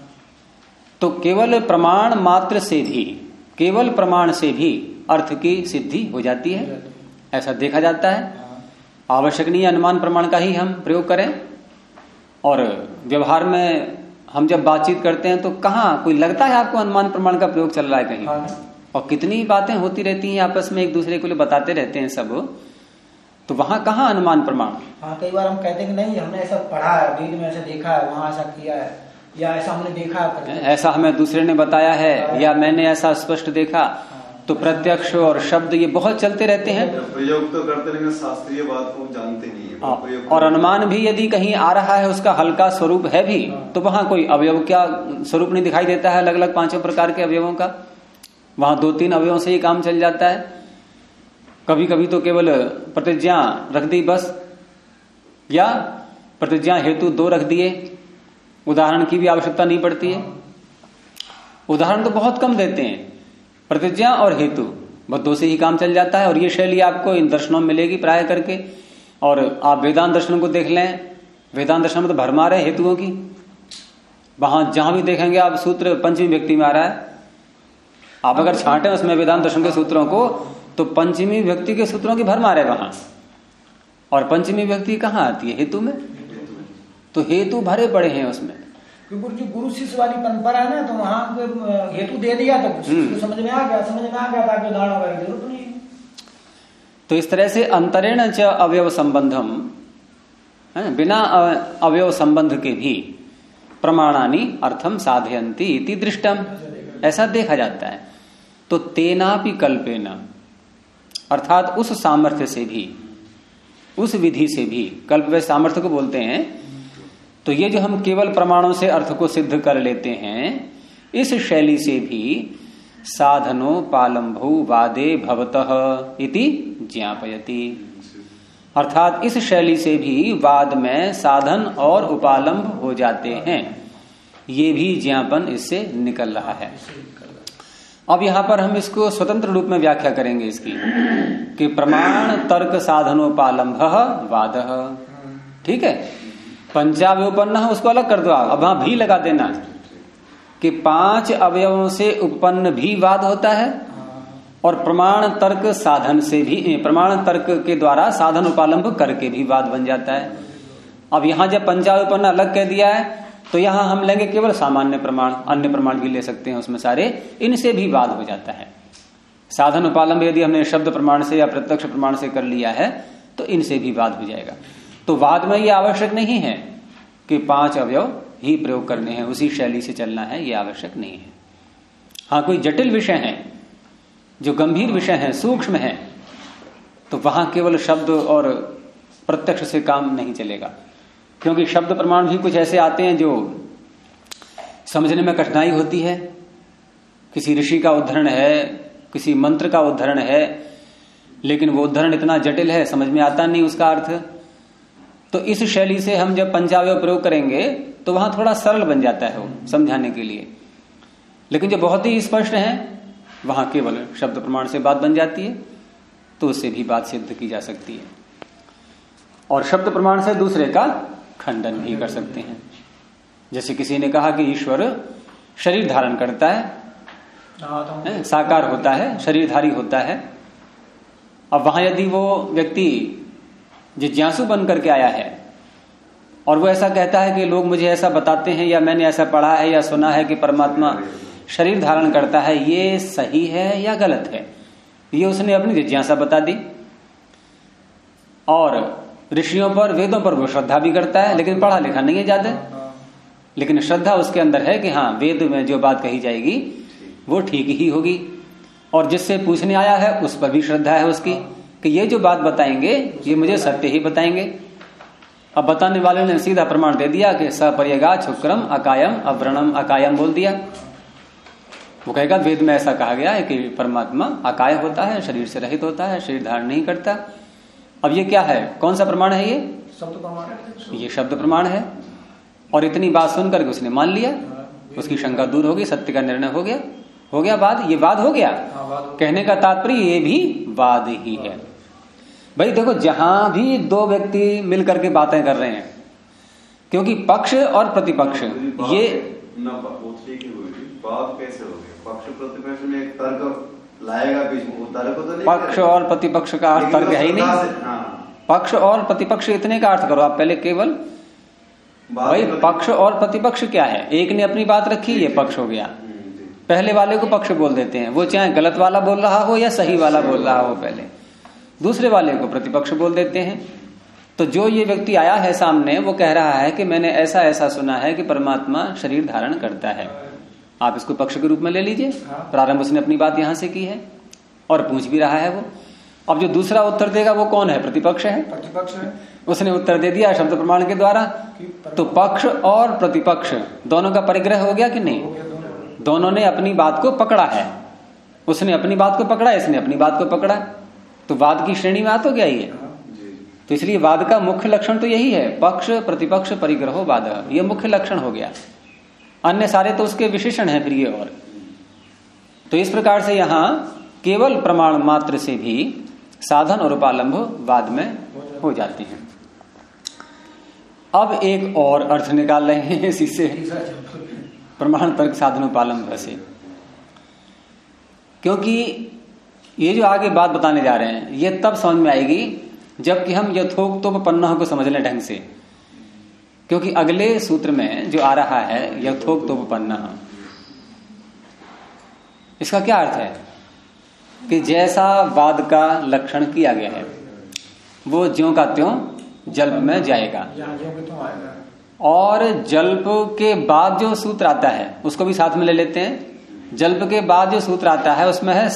तो केवल प्रमाण मात्र से भी, केवल प्रमाण से भी अर्थ की सिद्धि हो जाती है, ऐसा देखा जाता है। आवश्यक नहीं है अनुमान प्रमाण का ही हम प्रयोग करें। और व्यवहार में हम जब बातचीत करते हैं तो कहाँ कोई लगता है आपको अनुमान प्रमाण का प्रयोग चल रहा है कहीं? और कितनी बातें होती रहती हैं आपस में, एक दूसरे को बताते रहते हैं सब, तो वहां कहाँ अनुमान प्रमाण? हाँ, कई बार हम कहते हैं कि नहीं हमने ऐसा पढ़ा है, वेद में ऐसा देखा है, वहां ऐसा किया है, या ऐसा हमने देखा है, ऐसा हमें दूसरे ने बताया है, या मैंने ऐसा स्पष्ट देखा। तो प्रत्यक्ष और शब्द ये बहुत चलते रहते हैं, प्रयोग तो करते लेकिन शास्त्रीय बात को जानते नहीं है। और अनुमान भी यदि कहीं आ रहा है, उसका हल्का स्वरूप है भी, तो वहां कोई अवयव क्या स्वरूप नहीं दिखाई देता है अलग अलग 5 प्रकार के अवयवों का, वहां 2-3 अवयवों से ही काम चल जाता है। कभी कभी तो केवल प्रतिज्ञा रख दी बस, या प्रतिज्ञा हेतु 2 रख दिए, उदाहरण की भी आवश्यकता नहीं पड़ती है। उदाहरण तो बहुत कम देते हैं, प्रतिज्ञा और हेतु बस 2 से ही काम चल जाता है। और ये शैली आपको इन दर्शनों में मिलेगी प्राय करके। और आप वेदांत दर्शन को देख लें, वेदांत दर्शन में तो भरमार है हेतुओं की, वहां जहां भी देखेंगे आप सूत्र पंचमी व्यक्ति में आ रहा है। आप अगर छांटे उसमें वेदांत दर्शन के सूत्रों को, तो पंचमी व्यक्ति के सूत्रों की भरमार है वहां। और पंचमी व्यक्ति कहाँ आती है? हेतु में। तो हेतु भरे पड़े हैं उसमें। गुरु शिष्य वाली परंपरा है ना, तो वहां हेतु दे दिया तो समझ में आ गया, ताकि उदाहरण वगैरह की जरूरत नहीं। तो इस तरह से अंतरेण च अवयव संबंधम, बिना अवयव संबंध के भी प्रमाणानि अर्थम साधयन्ति इति दृष्टम, ऐसा देखा जाता है। तो तेनापि कल्पेन, अर्थात उस सामर्थ्य से भी, उस विधि से भी, कल्प व सामर्थ्य को बोलते हैं। तो ये जो हम केवल प्रमाणों से अर्थ को सिद्ध कर लेते हैं, इस शैली से भी साधनोपालंभो वादे भवतः इति ज्ञापयति, अर्थात इस शैली से भी वाद में साधन और उपालंभ हो जाते हैं, ये भी ज्ञापन इससे निकल रहा है। अब यहां पर हम इसको स्वतंत्र रूप में व्याख्या करेंगे इसकी, कि प्रमाण तर्क साधनोपालंभ वादः, ठीक है। पंचावयोपन्न उसको अलग कर दो, अब वहां भी लगा देना कि 5 अवयवों से उत्पन्न भी वाद होता है, और प्रमाण तर्क साधन से भी, प्रमाण तर्क के द्वारा साधन उपालंभ करके भी वाद बन जाता है। अब यहां जब पंचावयोपन्न अलग कह दिया है, तो यहां हम लेंगे केवल सामान्य प्रमाण, अन्य प्रमाण भी ले सकते हैं उसमें सारे, इनसे भी वाद हो जाता है। साधन उपालंभ यदि हमने शब्द प्रमाण से या प्रत्यक्ष प्रमाण से कर लिया है, तो इनसे भी वाद हो जाएगा। तो वाद में यह आवश्यक नहीं है कि 5 अवयव ही प्रयोग करने हैं, उसी शैली से चलना है, यह आवश्यक नहीं है। हाँ, कोई जटिल विषय है, जो गंभीर विषय है, सूक्ष्म है, तो वहां केवल शब्द और प्रत्यक्ष से काम नहीं चलेगा, क्योंकि शब्द प्रमाण भी कुछ ऐसे आते हैं जो समझने में कठिनाई होती है। किसी ऋषि का उद्धरण है, किसी मंत्र का उद्धरण है, लेकिन वो उद्धरण इतना जटिल है, समझ में आता नहीं उसका अर्थ। तो इस शैली से हम जब पंचावयव प्रयोग करेंगे तो वहां थोड़ा सरल बन जाता है वो समझाने के लिए। लेकिन जो बहुत ही स्पष्ट है वहां केवल शब्द प्रमाण से बात बन जाती है, तो उससे भी बात सिद्ध की जा सकती है। और शब्द प्रमाण से दूसरे का खंडन भी कर सकते हैं। जैसे किसी ने कहा कि ईश्वर शरीर धारण करता है, साकार होता है, शरीरधारी होता है। अब वहां यदि वो व्यक्ति जिज्ञासु बन करके आया है और वो ऐसा कहता है कि लोग मुझे ऐसा बताते हैं या मैंने ऐसा पढ़ा है या सुना है कि परमात्मा शरीर धारण करता है, ये सही है या गलत है, ये उसने अपनी जिज्ञासा बता दी। और ऋषियों पर, वेदों पर वो श्रद्धा भी करता है, लेकिन पढ़ा लिखा नहीं है ज्यादा, लेकिन श्रद्धा उसके अंदर है कि हाँ वेद में जो बात कही जाएगी वो ठीक ही होगी। और जिससे पूछने आया है उस पर भी श्रद्धा है उसकी कि ये जो बात बताएंगे ये मुझे सत्य ही बताएंगे। अब बताने वाले ने सीधा प्रमाण दे दिया कि सपर्यगा शुक्रम अकायम अव्रणम अकायम बोल दिया। वो कहेगा वेद में ऐसा कहा गया है कि परमात्मा अकाय होता है, शरीर से रहित होता है, शरीर धारण नहीं करता। अब ये क्या है, कौन सा प्रमाण है? ये शब्द प्रमाण, ये शब्द प्रमाण है। और इतनी बात सुनकर के उसने मान लिया, उसकी शंका दूर होगी, सत्य का निर्णय हो गया वाद। ये वाद हो गया। कहने का तात्पर्य ये भी वाद ही है। भाई देखो, जहां भी दो व्यक्ति मिलकर के बातें कर रहे हैं, क्योंकि पक्ष और प्रतिपक्ष ये बात कैसे हो गई? पक्ष प्रतिपक्ष में एक तर्क लाएगा बीच में, वो तर्क तो नहीं। पक्ष और प्रतिपक्ष का अर्थ तर्क है ही नहीं। पक्ष और प्रतिपक्ष इतने का अर्थ करो आप पहले। केवल भाई पक्ष और प्रतिपक्ष क्या है? एक ने अपनी बात रखी, ये पक्ष हो गया। पहले वाले को पक्ष बोल देते हैं, वो चाहे गलत वाला बोल रहा हो या सही वाला बोल रहा हो, पहले दूसरे वाले को प्रतिपक्ष बोल देते हैं। तो जो ये व्यक्ति आया है सामने, वो कह रहा है कि मैंने ऐसा ऐसा सुना है कि परमात्मा शरीर धारण करता है। आप इसको पक्ष के रूप में ले लीजिए। प्रारंभ उसने अपनी बात यहां से की है और पूछ भी रहा है वो। अब जो दूसरा उत्तर देगा वो कौन है? प्रतिपक्ष है। प्रतिपक्ष है। उसने उत्तर दे दिया शब्द प्रमाण के द्वारा। तो पक्ष और प्रतिपक्ष दोनों का परिग्रह हो गया कि नहीं? दोनों ने अपनी बात को पकड़ा है। उसने अपनी बात को पकड़ा, इसने अपनी बात को पकड़ा। तो वाद की श्रेणी में आ तो गया ही है। तो इसलिए वाद का मुख्य लक्षण तो यही है, पक्ष प्रतिपक्ष परिग्रहो वाद, ये मुख्य लक्षण हो गया। अन्य सारे तो उसके विशेषण हैं फिर ये। और तो इस प्रकार से यहां केवल प्रमाण मात्र से भी साधन और उपालंब वाद में हो जाते हैं। अब एक और अर्थ निकाल रहे हैं इसी से, प्रमाण तर्क साधन उपालंब से, क्योंकि ये जो आगे बात बताने जा रहे हैं ये तब समझ में आएगी जबकि हम यथोक्तोपन्नः को समझ लें ढंग से। क्योंकि अगले सूत्र में जो आ रहा है यथोक्तोपन्नः, इसका क्या अर्थ है कि जैसा वाद का लक्षण किया गया है वो ज्यों का त्यों जल्प में जाएगा। और जल्प के बाद जो सूत्र आता है उसको भी साथ में ले लेते हैं। जल्प के बाद जो सूत्र आता है उसमें है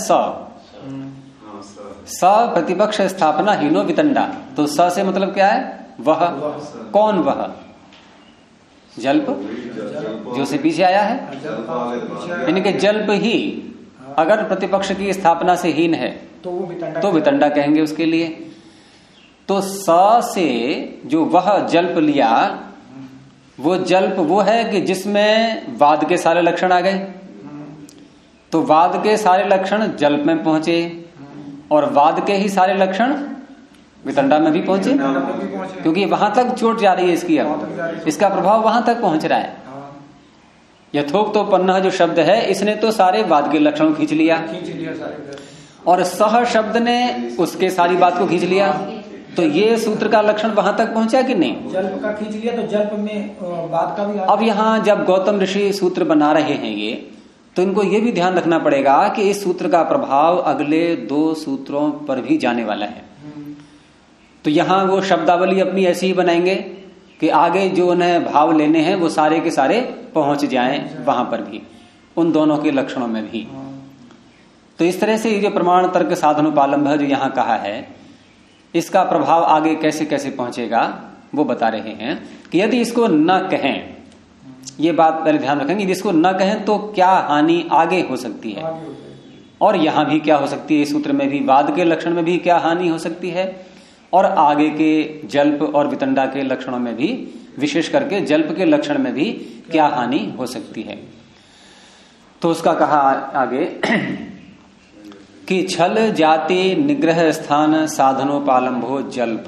स प्रतिपक्ष स्थापना हीनो वितंडा। तो स से मतलब क्या है? वह। कौन वह? जल्प, जो से पीछे आया है। यानी कि जल्प ही अगर प्रतिपक्ष की स्थापना से हीन है तो वितंडा कहेंगे उसके लिए। तो स से जो वह जल्प लिया, वो जल्प वो है कि जिसमें वाद के सारे लक्षण आ गए। तो वाद के सारे लक्षण जल्प में पहुंचे और वाद के ही सारे लक्षण वितंडा में भी पहुंचे, क्योंकि वहां तक चोट जा रही है इसकी। अब इसका प्रभाव वहां तक पहुंच रहा है। यथोक्तोपन्नः जो शब्द है इसने तो सारे वाद के लक्षण खींच लिया और सह शब्द ने उसके सारी बात को खींच लिया। तो ये सूत्र का लक्षण वहां तक पहुंचा कि नहीं? जल्प का खींच लिया, तो जल्प में वाद का भी। अब यहाँ जब गौतम ऋषि सूत्र बना रहे हैं ये, तो इनको ये भी ध्यान रखना पड़ेगा कि इस सूत्र का प्रभाव अगले दो सूत्रों पर भी जाने वाला है। तो यहां वो शब्दावली अपनी ऐसी ही बनाएंगे कि आगे जो उन्हें भाव लेने हैं वो सारे के सारे पहुंच जाएं वहां पर भी, उन दोनों के लक्षणों में भी। तो इस तरह से ये जो प्रमाण तर्क साधन उपालंब है जो यहां कहा है, इसका प्रभाव आगे कैसे कैसे पहुंचेगा वो बता रहे हैं कि यदि इसको न कहें, ये बात पहले ध्यान रखेंगे। जिसको न कहें तो क्या हानि आगे हो सकती है, और यहां भी क्या हो सकती है, इस सूत्र में भी वाद के लक्षण में भी क्या हानि हो सकती है, और आगे के जल्प और वितंडा के लक्षणों में भी, विशेष करके जल्प के लक्षण में भी क्या हानि हो सकती है। तो उसका कहा आगे कि छल जाति निग्रह स्थान साधनोपालंभो जल्प,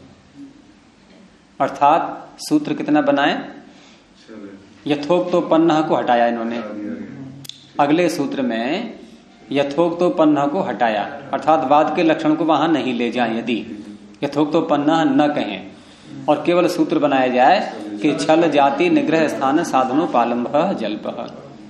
अर्थात सूत्र कितना बनाए, यथोक्तोपन्नः को हटाया इन्होंने। अगले सूत्र में यथोक्तोपन्नः को हटाया, अर्थात वाद के लक्षण को वहां नहीं ले जाए। यदि यथोक्तोपन्नः न कहें और केवल सूत्र बनाया जाए कि छल जाति निग्रह स्थान साधनोपालंभः जल्पः,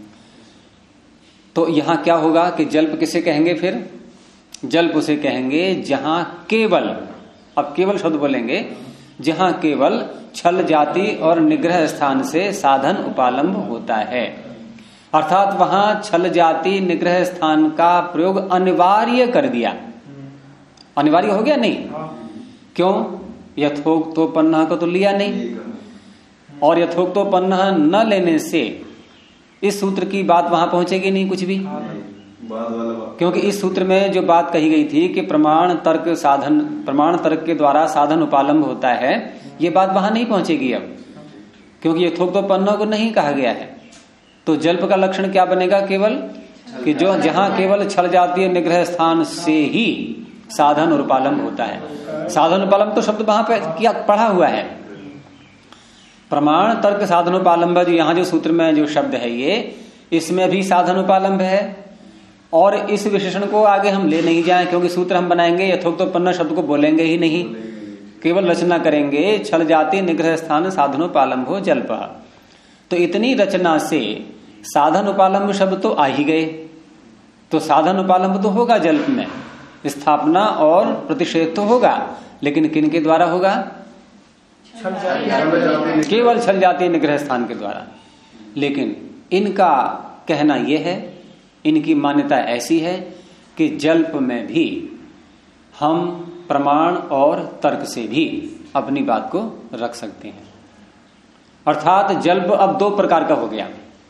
तो यहां क्या होगा कि जल्प किसे कहेंगे, फिर जल्प उसे कहेंगे जहां केवल, अब केवल शब्द बोलेंगे, जहां केवल छल जाति और निग्रह स्थान से साधन उपालंब होता है, अर्थात वहां छल जाति निग्रह स्थान का प्रयोग अनिवार्य कर दिया। अनिवार्य हो गया नहीं, क्यों, यथोक्तोपन्नः को तो लिया नहीं, और यथोक्तोपन्नः न लेने से इस सूत्र की बात वहां पहुंचेगी नहीं कुछ भी, क्योंकि इस सूत्र में जो बात कही गई थी कि प्रमाण तर्क साधन, प्रमाण तर्क के द्वारा साधन उपालंब होता है, ये बात वहां नहीं पहुंचेगी अब, क्योंकि यथोक्तोपन्नः को नहीं कहा गया है। तो जल्प का लक्षण क्या बनेगा, केवल कि जो जहां केवल छल जातीय निग्रह स्थान से ही साधन और उपालंब होता है। साधन उपालंब तो शब्द वहां पे क्या पढ़ा हुआ है, प्रमाण तर्क साधनोपालंब, जो यहाँ जो सूत्र में जो शब्द है ये, इसमें भी साधनोपालंब है। और इस विशेषण को आगे हम ले नहीं जाएं, क्योंकि सूत्र हम बनाएंगे यथोक्तोपन्न शब्द को बोलेंगे ही नहीं, केवल रचना करेंगे छल जाति निग्रह स्थान साधनोपालंबो जल्प। तो इतनी रचना से साधन उपालंब शब्द तो आ ही गए, तो साधन उपालंब तो होगा जल्प में, स्थापना और प्रतिषेध तो होगा, लेकिन किन के द्वारा होगा, केवल छल जाति निग्रह स्थान के द्वारा। लेकिन इनका कहना यह है, इनकी मान्यता ऐसी है कि जल्प में भी हम प्रमाण और तर्क से भी अपनी बात को रख सकते हैं। अर्थात जल्प अब दो प्रकार का हो गया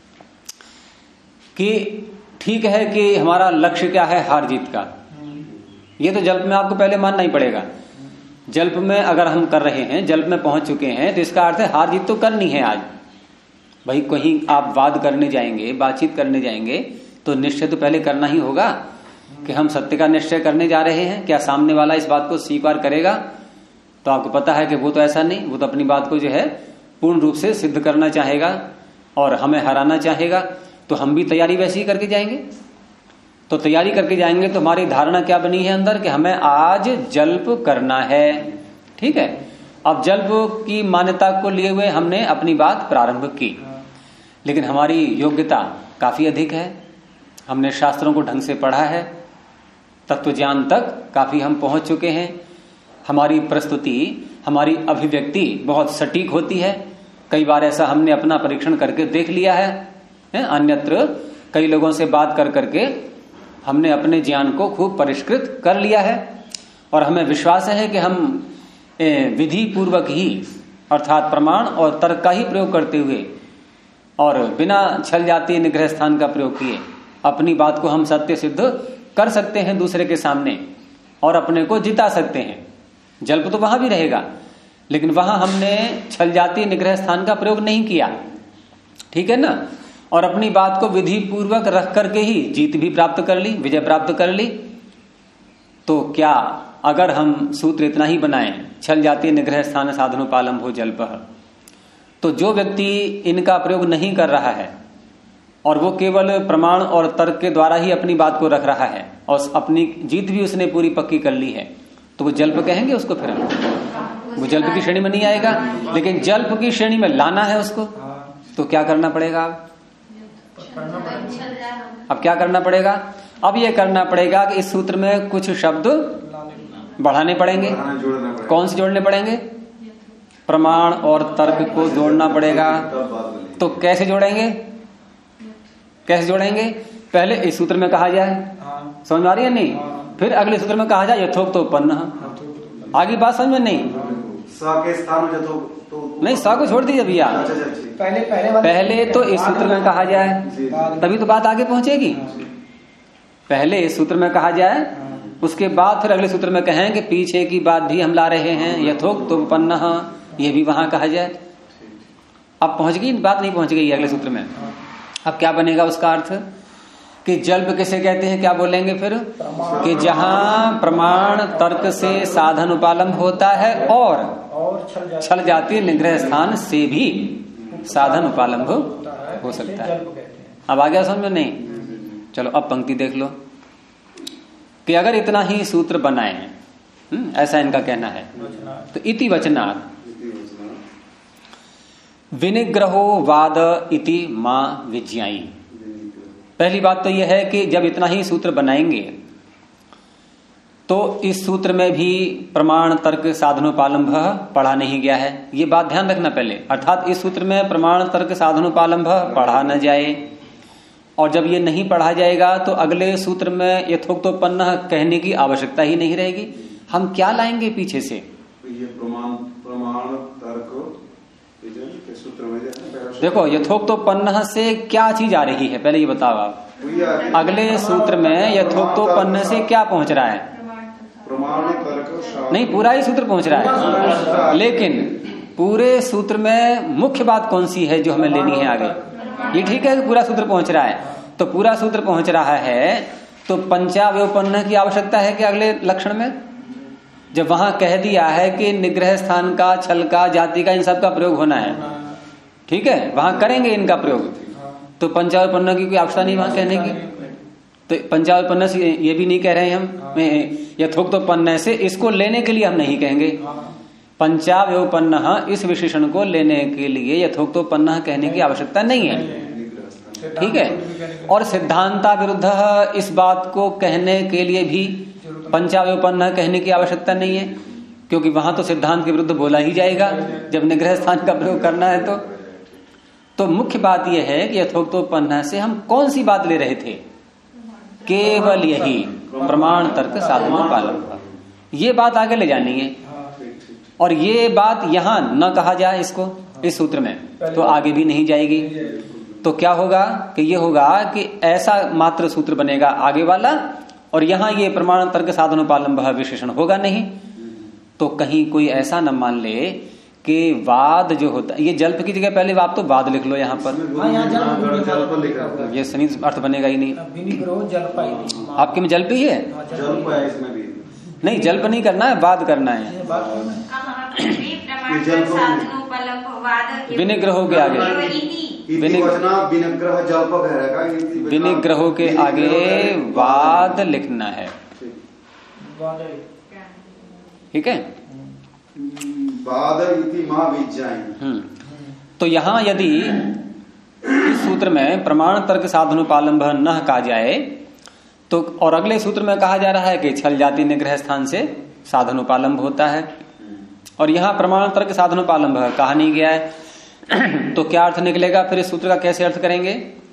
कि ठीक है कि हमारा लक्ष्य क्या है, हार जीत का, ये तो जल्प में आपको पहले मानना ही पड़ेगा। जल्प में अगर हम कर रहे हैं, जल्प में पहुंच चुके हैं, तो इसका अर्थ है हार जीत तो करनी है आज। भाई कहीं आप वाद करने जाएंगे, बातचीत करने जाएंगे, तो निश्चय तो पहले करना ही होगा कि हम सत्य का निश्चय करने जा रहे हैं, क्या सामने वाला इस बात को स्वीकार करेगा। तो आपको पता है कि वो तो ऐसा नहीं, वो तो अपनी बात को जो है पूर्ण रूप से सिद्ध करना चाहेगा और हमें हराना चाहेगा, तो हम भी तैयारी वैसी ही करके जाएंगे। तो तैयारी करके जाएंगे तो हमारी धारणा क्या बनी है अंदर कि हमें आज जल्प करना है, ठीक है। अब जल्प की मान्यता को लिए हुए हमने अपनी बात प्रारंभ की, लेकिन हमारी योग्यता काफी अधिक है, हमने शास्त्रों को ढंग से पढ़ा है, तत्व ज्ञान तक काफी हम पहुंच चुके हैं, हमारी प्रस्तुति, हमारी अभिव्यक्ति बहुत सटीक होती है। कई बार ऐसा हमने अपना परीक्षण करके देख लिया है, अन्यत्र कई लोगों से बात कर करके हमने अपने ज्ञान को खूब परिष्कृत कर लिया है, और हमें विश्वास है कि हम विधि पूर्वक ही, अर्थात प्रमाण और तर्क का ही प्रयोग करते हुए और बिना छल जाति निग्रह स्थान का प्रयोग किए अपनी बात को हम सत्य सिद्ध कर सकते हैं दूसरे के सामने और अपने को जिता सकते हैं। जल्प तो वहां भी रहेगा, लेकिन वहां हमने छल जाति निग्रह स्थान का प्रयोग नहीं किया, ठीक है ना, और अपनी बात को विधि पूर्वक रख करके ही जीत भी प्राप्त कर ली, विजय प्राप्त कर ली। तो क्या अगर हम सूत्र इतना ही बनाएं, छल जाति निग्रह स्थान साधनोपालंबो जल्पः, तो जो व्यक्ति इनका प्रयोग नहीं कर रहा है और वो केवल प्रमाण और तर्क के द्वारा ही अपनी बात को रख रहा है और अपनी जीत भी उसने पूरी पक्की कर ली है, तो वो जल्प कहेंगे उसको, फिर वो जल्प की श्रेणी में नहीं आएगा। लेकिन जल्प की श्रेणी में लाना है उसको, तो क्या करना पड़ेगा, अब क्या करना पड़ेगा, अब ये करना पड़ेगा कि इस सूत्र में कुछ शब्द बढ़ाने पड़ेंगे। कौन से जोड़ने पड़ेंगे, प्रमाण और तर्क को जोड़ना पड़ेगा। तो कैसे जोड़ेंगे, कैसे जोड़ेंगे, पहले इस सूत्र में कहा जाए, समझ आ रही है नहीं, फिर अगले सूत्र में कहा जाए यथोक्तोपन्न। आगे बात समझ में नहीं, सा के स्थान में तो नहीं, सा को छोड़ दीजिए भैया। पहले तो इस सूत्र में कहा जाए, तभी तो बात आगे पहुंचेगी। पहले इस सूत्र में कहा जाए, उसके बाद फिर अगले सूत्र में कहें कि पीछे की बात भी हम ला रहे हैं, यथोक्तोपन्न, ये भी वहां कहा जाए। अब पहुंच गई बात, नहीं पहुंच गई अगले सूत्र में। अब क्या बनेगा उसका अर्थ कि जल्प किसे कहते हैं, क्या बोलेंगे फिर कि जहां प्रमाण तर्क से साधन उपालंब होता है और छल जाति निग्रह स्थान से भी साधन उपालंब हो सकता है। अब आ गया समझ में? नहीं, चलो अब पंक्ति देख लो कि अगर इतना ही सूत्र बनाए हैं, ऐसा इनका कहना है, तो इति वचनात् विनिग्रहो वाद इति मां विज्ञाई। पहली बात तो यह है कि जब इतना ही सूत्र बनाएंगे तो इस सूत्र में भी प्रमाण तर्क साधनोपालंभ पढ़ा नहीं गया है, ये बात ध्यान रखना पहले। अर्थात इस सूत्र में प्रमाण तर्क साधनोपालंभ पढ़ा न जाए, और जब ये नहीं पढ़ा जाएगा तो अगले सूत्र में यथोक्तोपन्न कहने की आवश्यकता ही नहीं रहेगी। हम क्या लाएंगे पीछे से? ये प्रमाण तर्क सूत्र में देखो, यथोक्तोपन्न से क्या चीज आ रही है, पहले ये बताओ आप। अगले सूत्र में यथोक्तोपन्न से क्या पहुंच रहा है? प्रमाण तर्क नहीं, पूरा ही सूत्र पहुंच रहा है, लेकिन पूरे सूत्र में मुख्य बात कौन सी है जो हमें लेनी है आगे? ये ठीक है, पूरा सूत्र पहुंच रहा है, तो पूरा सूत्र पहुंच रहा है तो पंचावयोपन्न की आवश्यकता है कि अगले लक्षण में जब वहां कह दिया है कि निग्रह स्थान का, छल का, जाति का, इन सब का प्रयोग होना है, ठीक है, वहां करेंगे इनका प्रयोग, तो पंचावयोपन्न की कोई आवश्यकता नहीं वहां कहने की। तो पंचावयोपन्न से ये भी नहीं कह रहे हैं हम, यथोक्तोपन्न से इसको लेने के लिए हम नहीं कहेंगे। पंचावयोपन्न इस विशेषण को लेने के लिए यथोक्तोपन्न कहने की आवश्यकता नहीं है, ठीक है। और सिद्धांता विरुद्ध इस बात को कहने के लिए भी पंचावयोपन्न कहने की आवश्यकता नहीं है, क्योंकि वहां तो सिद्धांत के विरुद्ध बोला ही जाएगा जब निग्रह स्थान का प्रयोग करना है। तो मुख्य बात यह है कि यथोक्तोपन्न से हम कौन सी बात ले रहे थे? केवल यही प्रमाण तर्क साधनोपालंब, ये बात आगे ले जानी है। और ये बात यहां न कहा जाए इसको इस सूत्र में, तो आगे भी नहीं जाएगी। तो क्या होगा कि ये होगा कि ऐसा मात्र सूत्र बनेगा आगे वाला, और यहां ये प्रमाण तर्क साधनोपालंब विशेषण होगा नहीं। तो कहीं कोई ऐसा न मान ले कि वाद जो होता है, ये जल्प की जगह पहले आप तो वाद लिख लो यहाँ पर, ये सनी अर्थ बनेगा ही नहीं। आपके में जल्प ही है? नहीं, जल्प नहीं करना है, वाद करना है। विनिग्रह के आगे, विनिग्रह के आगे वाद लिखना है, ठीक है। तो यहां यदि इस सूत्र में प्रमाण तर्क साधनोपालंब न कहा जाए तो, और अगले सूत्र में कहा जा रहा है कि छल जाति निग्रह स्थान से साधनोपालंब होता है, और यहां प्रमाण तर्क साधनोपालंब कहा नहीं गया है, तो क्या अर्थ निकलेगा फिर इस सूत्र का? कैसे अर्थ करेंगे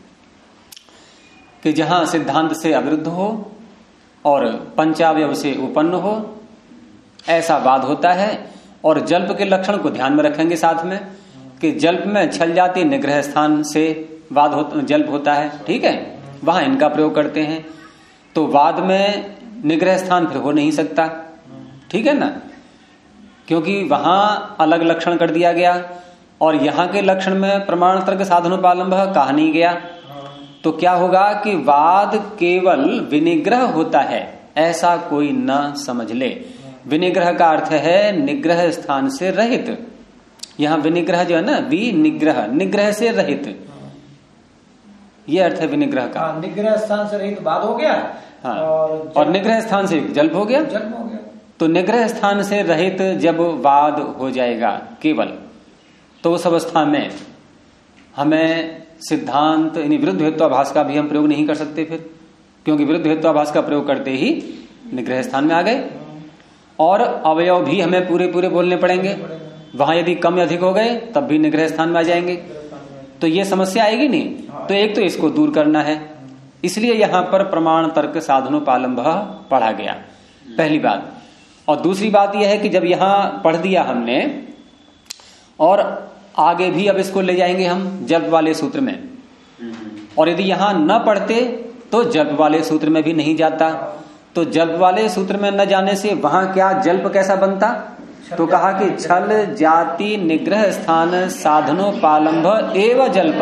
कि जहां सिद्धांत से अविरुद्ध हो और पंचावयव से उपन्न हो, ऐसा वाद होता है। और जल्प के लक्षण को ध्यान में रखेंगे साथ में कि जल्प में छल जाति निग्रह स्थान से वाद जल्प होता है, ठीक है, वहां इनका प्रयोग करते हैं। तो वाद में निग्रह स्थान फिर हो नहीं सकता, ठीक है ना, क्योंकि वहां अलग लक्षण कर दिया गया और यहां के लक्षण में प्रमाण तर्क साधनोपालंब कहा नहीं गया। तो क्या होगा कि वाद केवल विनिग्रह होता है, ऐसा कोई न समझ ले। विनिग्रह का अर्थ है निग्रह स्थान से रहित। यहां विनिग्रह जो है ना, विनिग्रह, निग्रह से रहित, ये अर्थ है विनिग्रह का। निग्रह स्थान से रहित वाद हो गया, हाँ, और निग्रह स्थान से जल्प हो गया, तो निग्रह स्थान से रहित जब वाद हो जाएगा केवल, तो उस अवस्था में हमें सिद्धांत यानी विरुद्ध हेत्वाभास का भी हम प्रयोग नहीं कर सकते फिर, क्योंकि विरुद्ध हेत्वाभास का प्रयोग करते ही निग्रह स्थान में आ गए। और अवयव भी हमें पूरे पूरे बोलने पड़ेंगे, वहां यदि कम या अधिक हो गए तब भी निग्रह स्थान में आ जाएंगे, तो ये समस्या आएगी नहीं। तो एक तो इसको दूर करना है, इसलिए यहां पर प्रमाण तर्क साधनोपालंब पढ़ा गया, पहली बात। और दूसरी बात यह है कि जब यहां पढ़ दिया हमने और आगे भी अब इसको ले जाएंगे हम जल्प वाले सूत्र में, और यदि यहां न पढ़ते तो जल्प वाले सूत्र में भी नहीं जाता। तो जल्प वाले सूत्र में न जाने से वहां क्या जल्प कैसा बनता, तो कहा कि छल जाति निग्रह स्थान साधनोपालंभ एव जल्प।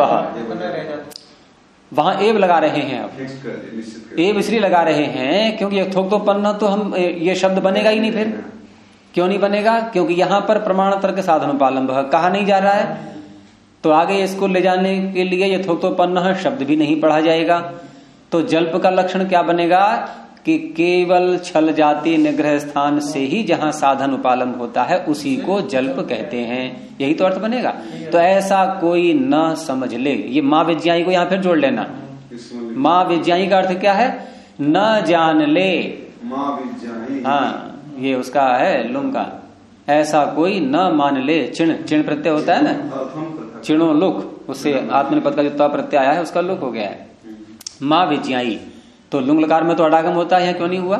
वहां एव लगा रहे हैं, अब एव इसलिए लगा रहे हैं क्योंकि यथोक्तोपन्न तो हम ये शब्द बनेगा ही नहीं। फिर क्यों नहीं बनेगा, क्योंकि यहां पर प्रमाण तर्क साधनोपालंभ कहा नहीं जा रहा है, तो आगे इसको ले जाने के लिए यथोक्तोपन्न शब्द भी नहीं पढ़ा जाएगा। तो जल्प का लक्षण क्या बनेगा कि केवल छल जाति निग्रह स्थान से ही जहां साधन उपालंब होता है उसी को जल्प कहते हैं, यही तो अर्थ बनेगा। तो ऐसा कोई न समझ ले, ये माँ विज्ञाई को यहां फिर जोड़ लेना। माँ विज्ञाई का अर्थ क्या है, न जान ले, माँ विज्ञाई, हाँ ये उसका है लुंग का। ऐसा कोई न मान ले, चिण चिण प्रत्यय होता है ना, चिणो लुक, उससे आत्मनिपद का जो त्वा प्रत्यय आया है उसका लुक हो गया है। माँ विज्ञाई, तो लुंग लकार में तो अडागम होता है, यहाँ क्यों नहीं हुआ?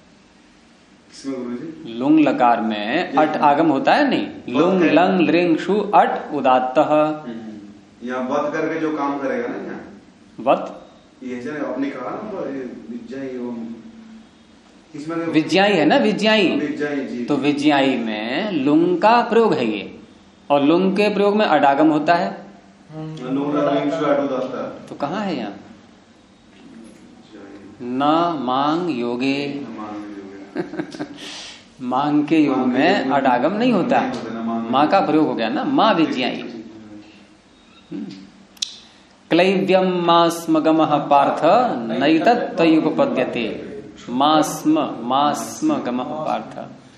लुंग लकार में अट आगम होता है नहीं, लुंग लंग लृंग शु अट उदात्त। यहाँ वध करके जो काम करेगा ना, यहाँ वध ये आपने कहा ना विज्ञाई है ना, विज्ञाई, तो विज्ञाई में लुंग का प्रयोग है ये, और लुंग के प्रयोग में अडागम होता है। तो कहाँ है यहाँ न मांग योगे मांग के योग में अडागम नहीं होता है, माँ का प्रयोग हो गया ना, माँ विज्ञाई। क्लैव्यम मास्मगम पार्थ नैतत्तयुपपद्यते, मास्म गम पार्थ।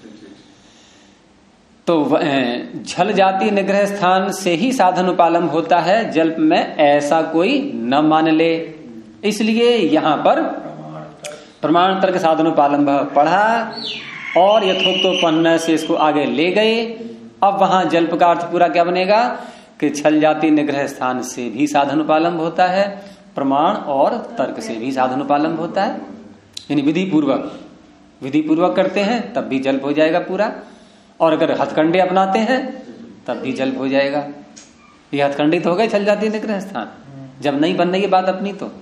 तो झल जाति निग्रह स्थान से ही साधन उपालंब होता है जल्प में, ऐसा कोई न मान ले। इसलिए यहां पर प्रमाण तर्क साधनोपालंब पढ़ा और यथोक्तोपन्न से इसको आगे ले गए। अब वहां जल्प का अर्थ पूरा क्या बनेगा कि छल जाति निग्रह स्थान से भी साधनोपालंब होता है, प्रमाण और तर्क से भी साधनोपालंब होता है, यानी विधि पूर्वक करते हैं तब भी जल्प हो जाएगा पूरा, और अगर हथकंडे अपनाते हैं तब भी जल्प हो जाएगा। ये हथकंडित हो गए छल जाति निग्रह स्थान, जब नहीं बन रही बात अपनी तो।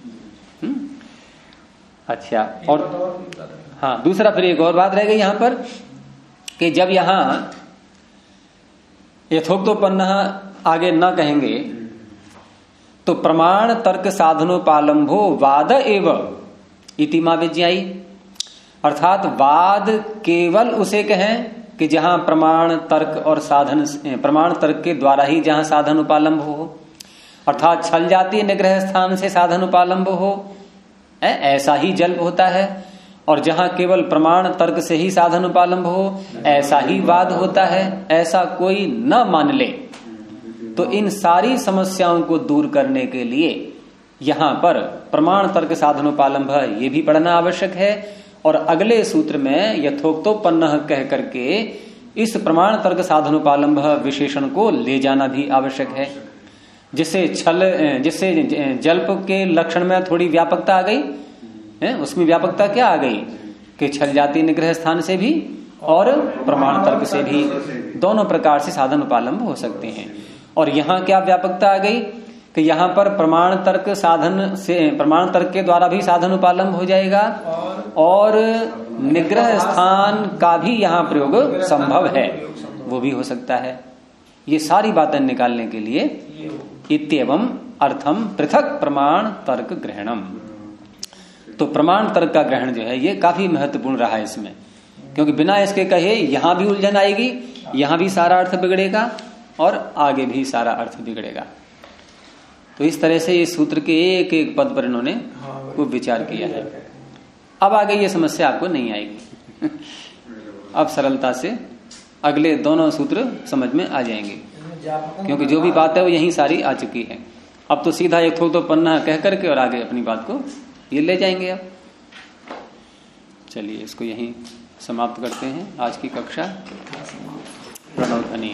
अच्छा, और हाँ दूसरा फिर एक और बात रह गई यहां पर कि जब यहां यथोक्तोपन्न आगे न कहेंगे तो प्रमाण तर्क साधनोपालंभो वाद एव इति मा विज्ञाई, अर्थात वाद केवल उसे कहें कि जहां प्रमाण तर्क और साधन, प्रमाण तर्क के द्वारा ही जहां साधन उपालंब हो, अर्थात छल जाति निग्रह स्थान से साधन उपालंब हो, ऐसा ही जल्प होता है। और जहां केवल प्रमाण तर्क से ही साधन उपालंब हो, ऐसा ही वाद होता है, ऐसा कोई न मान ले। तो इन सारी समस्याओं को दूर करने के लिए यहां पर प्रमाण तर्क साधनोपालंभ ये भी पढ़ना आवश्यक है, और अगले सूत्र में यथोक्तोपन्न कह करके इस प्रमाण तर्क साधनोपालंभ विशेषण को ले जाना भी आवश्यक है, जिससे जल्प के लक्षण में थोड़ी व्यापकता आ गई है। उसमें व्यापकता क्या आ गई कि छल जाति निग्रह स्थान से भी और प्रमाण तर्क से भी दोनों प्रकार से साधन उपालंब हो सकते हैं। और यहाँ क्या व्यापकता आ गई कि यहाँ पर प्रमाण तर्क साधन से, प्रमाण तर्क के द्वारा भी साधन उपालंब हो जाएगा, और निग्रह स्थान का भी यहाँ प्रयोग संभव है, वो भी हो सकता है। ये सारी बातें निकालने के लिए इत्येवं अर्थम पृथक प्रमाण तर्क ग्रहणम, तो प्रमाण तर्क का ग्रहण जो है ये काफी महत्वपूर्ण रहा है इसमें, क्योंकि बिना इसके कहे यहां भी उलझन आएगी, यहां भी सारा अर्थ बिगड़ेगा और आगे भी सारा अर्थ बिगड़ेगा। तो इस तरह से इस सूत्र के एक एक पद पर इन्होंने खूब विचार किया है। अब आगे ये समस्या आपको नहीं आएगी अब सरलता से अगले दोनों सूत्र समझ में आ जाएंगे, क्योंकि जो भी बात है वो यही सारी आ चुकी है। अब तो सीधा एक तो पन्ना कह करके और आगे अपनी बात को ये ले जाएंगे। अब चलिए इसको यहीं समाप्त करते हैं आज की कक्षा। प्रणव ध्वनि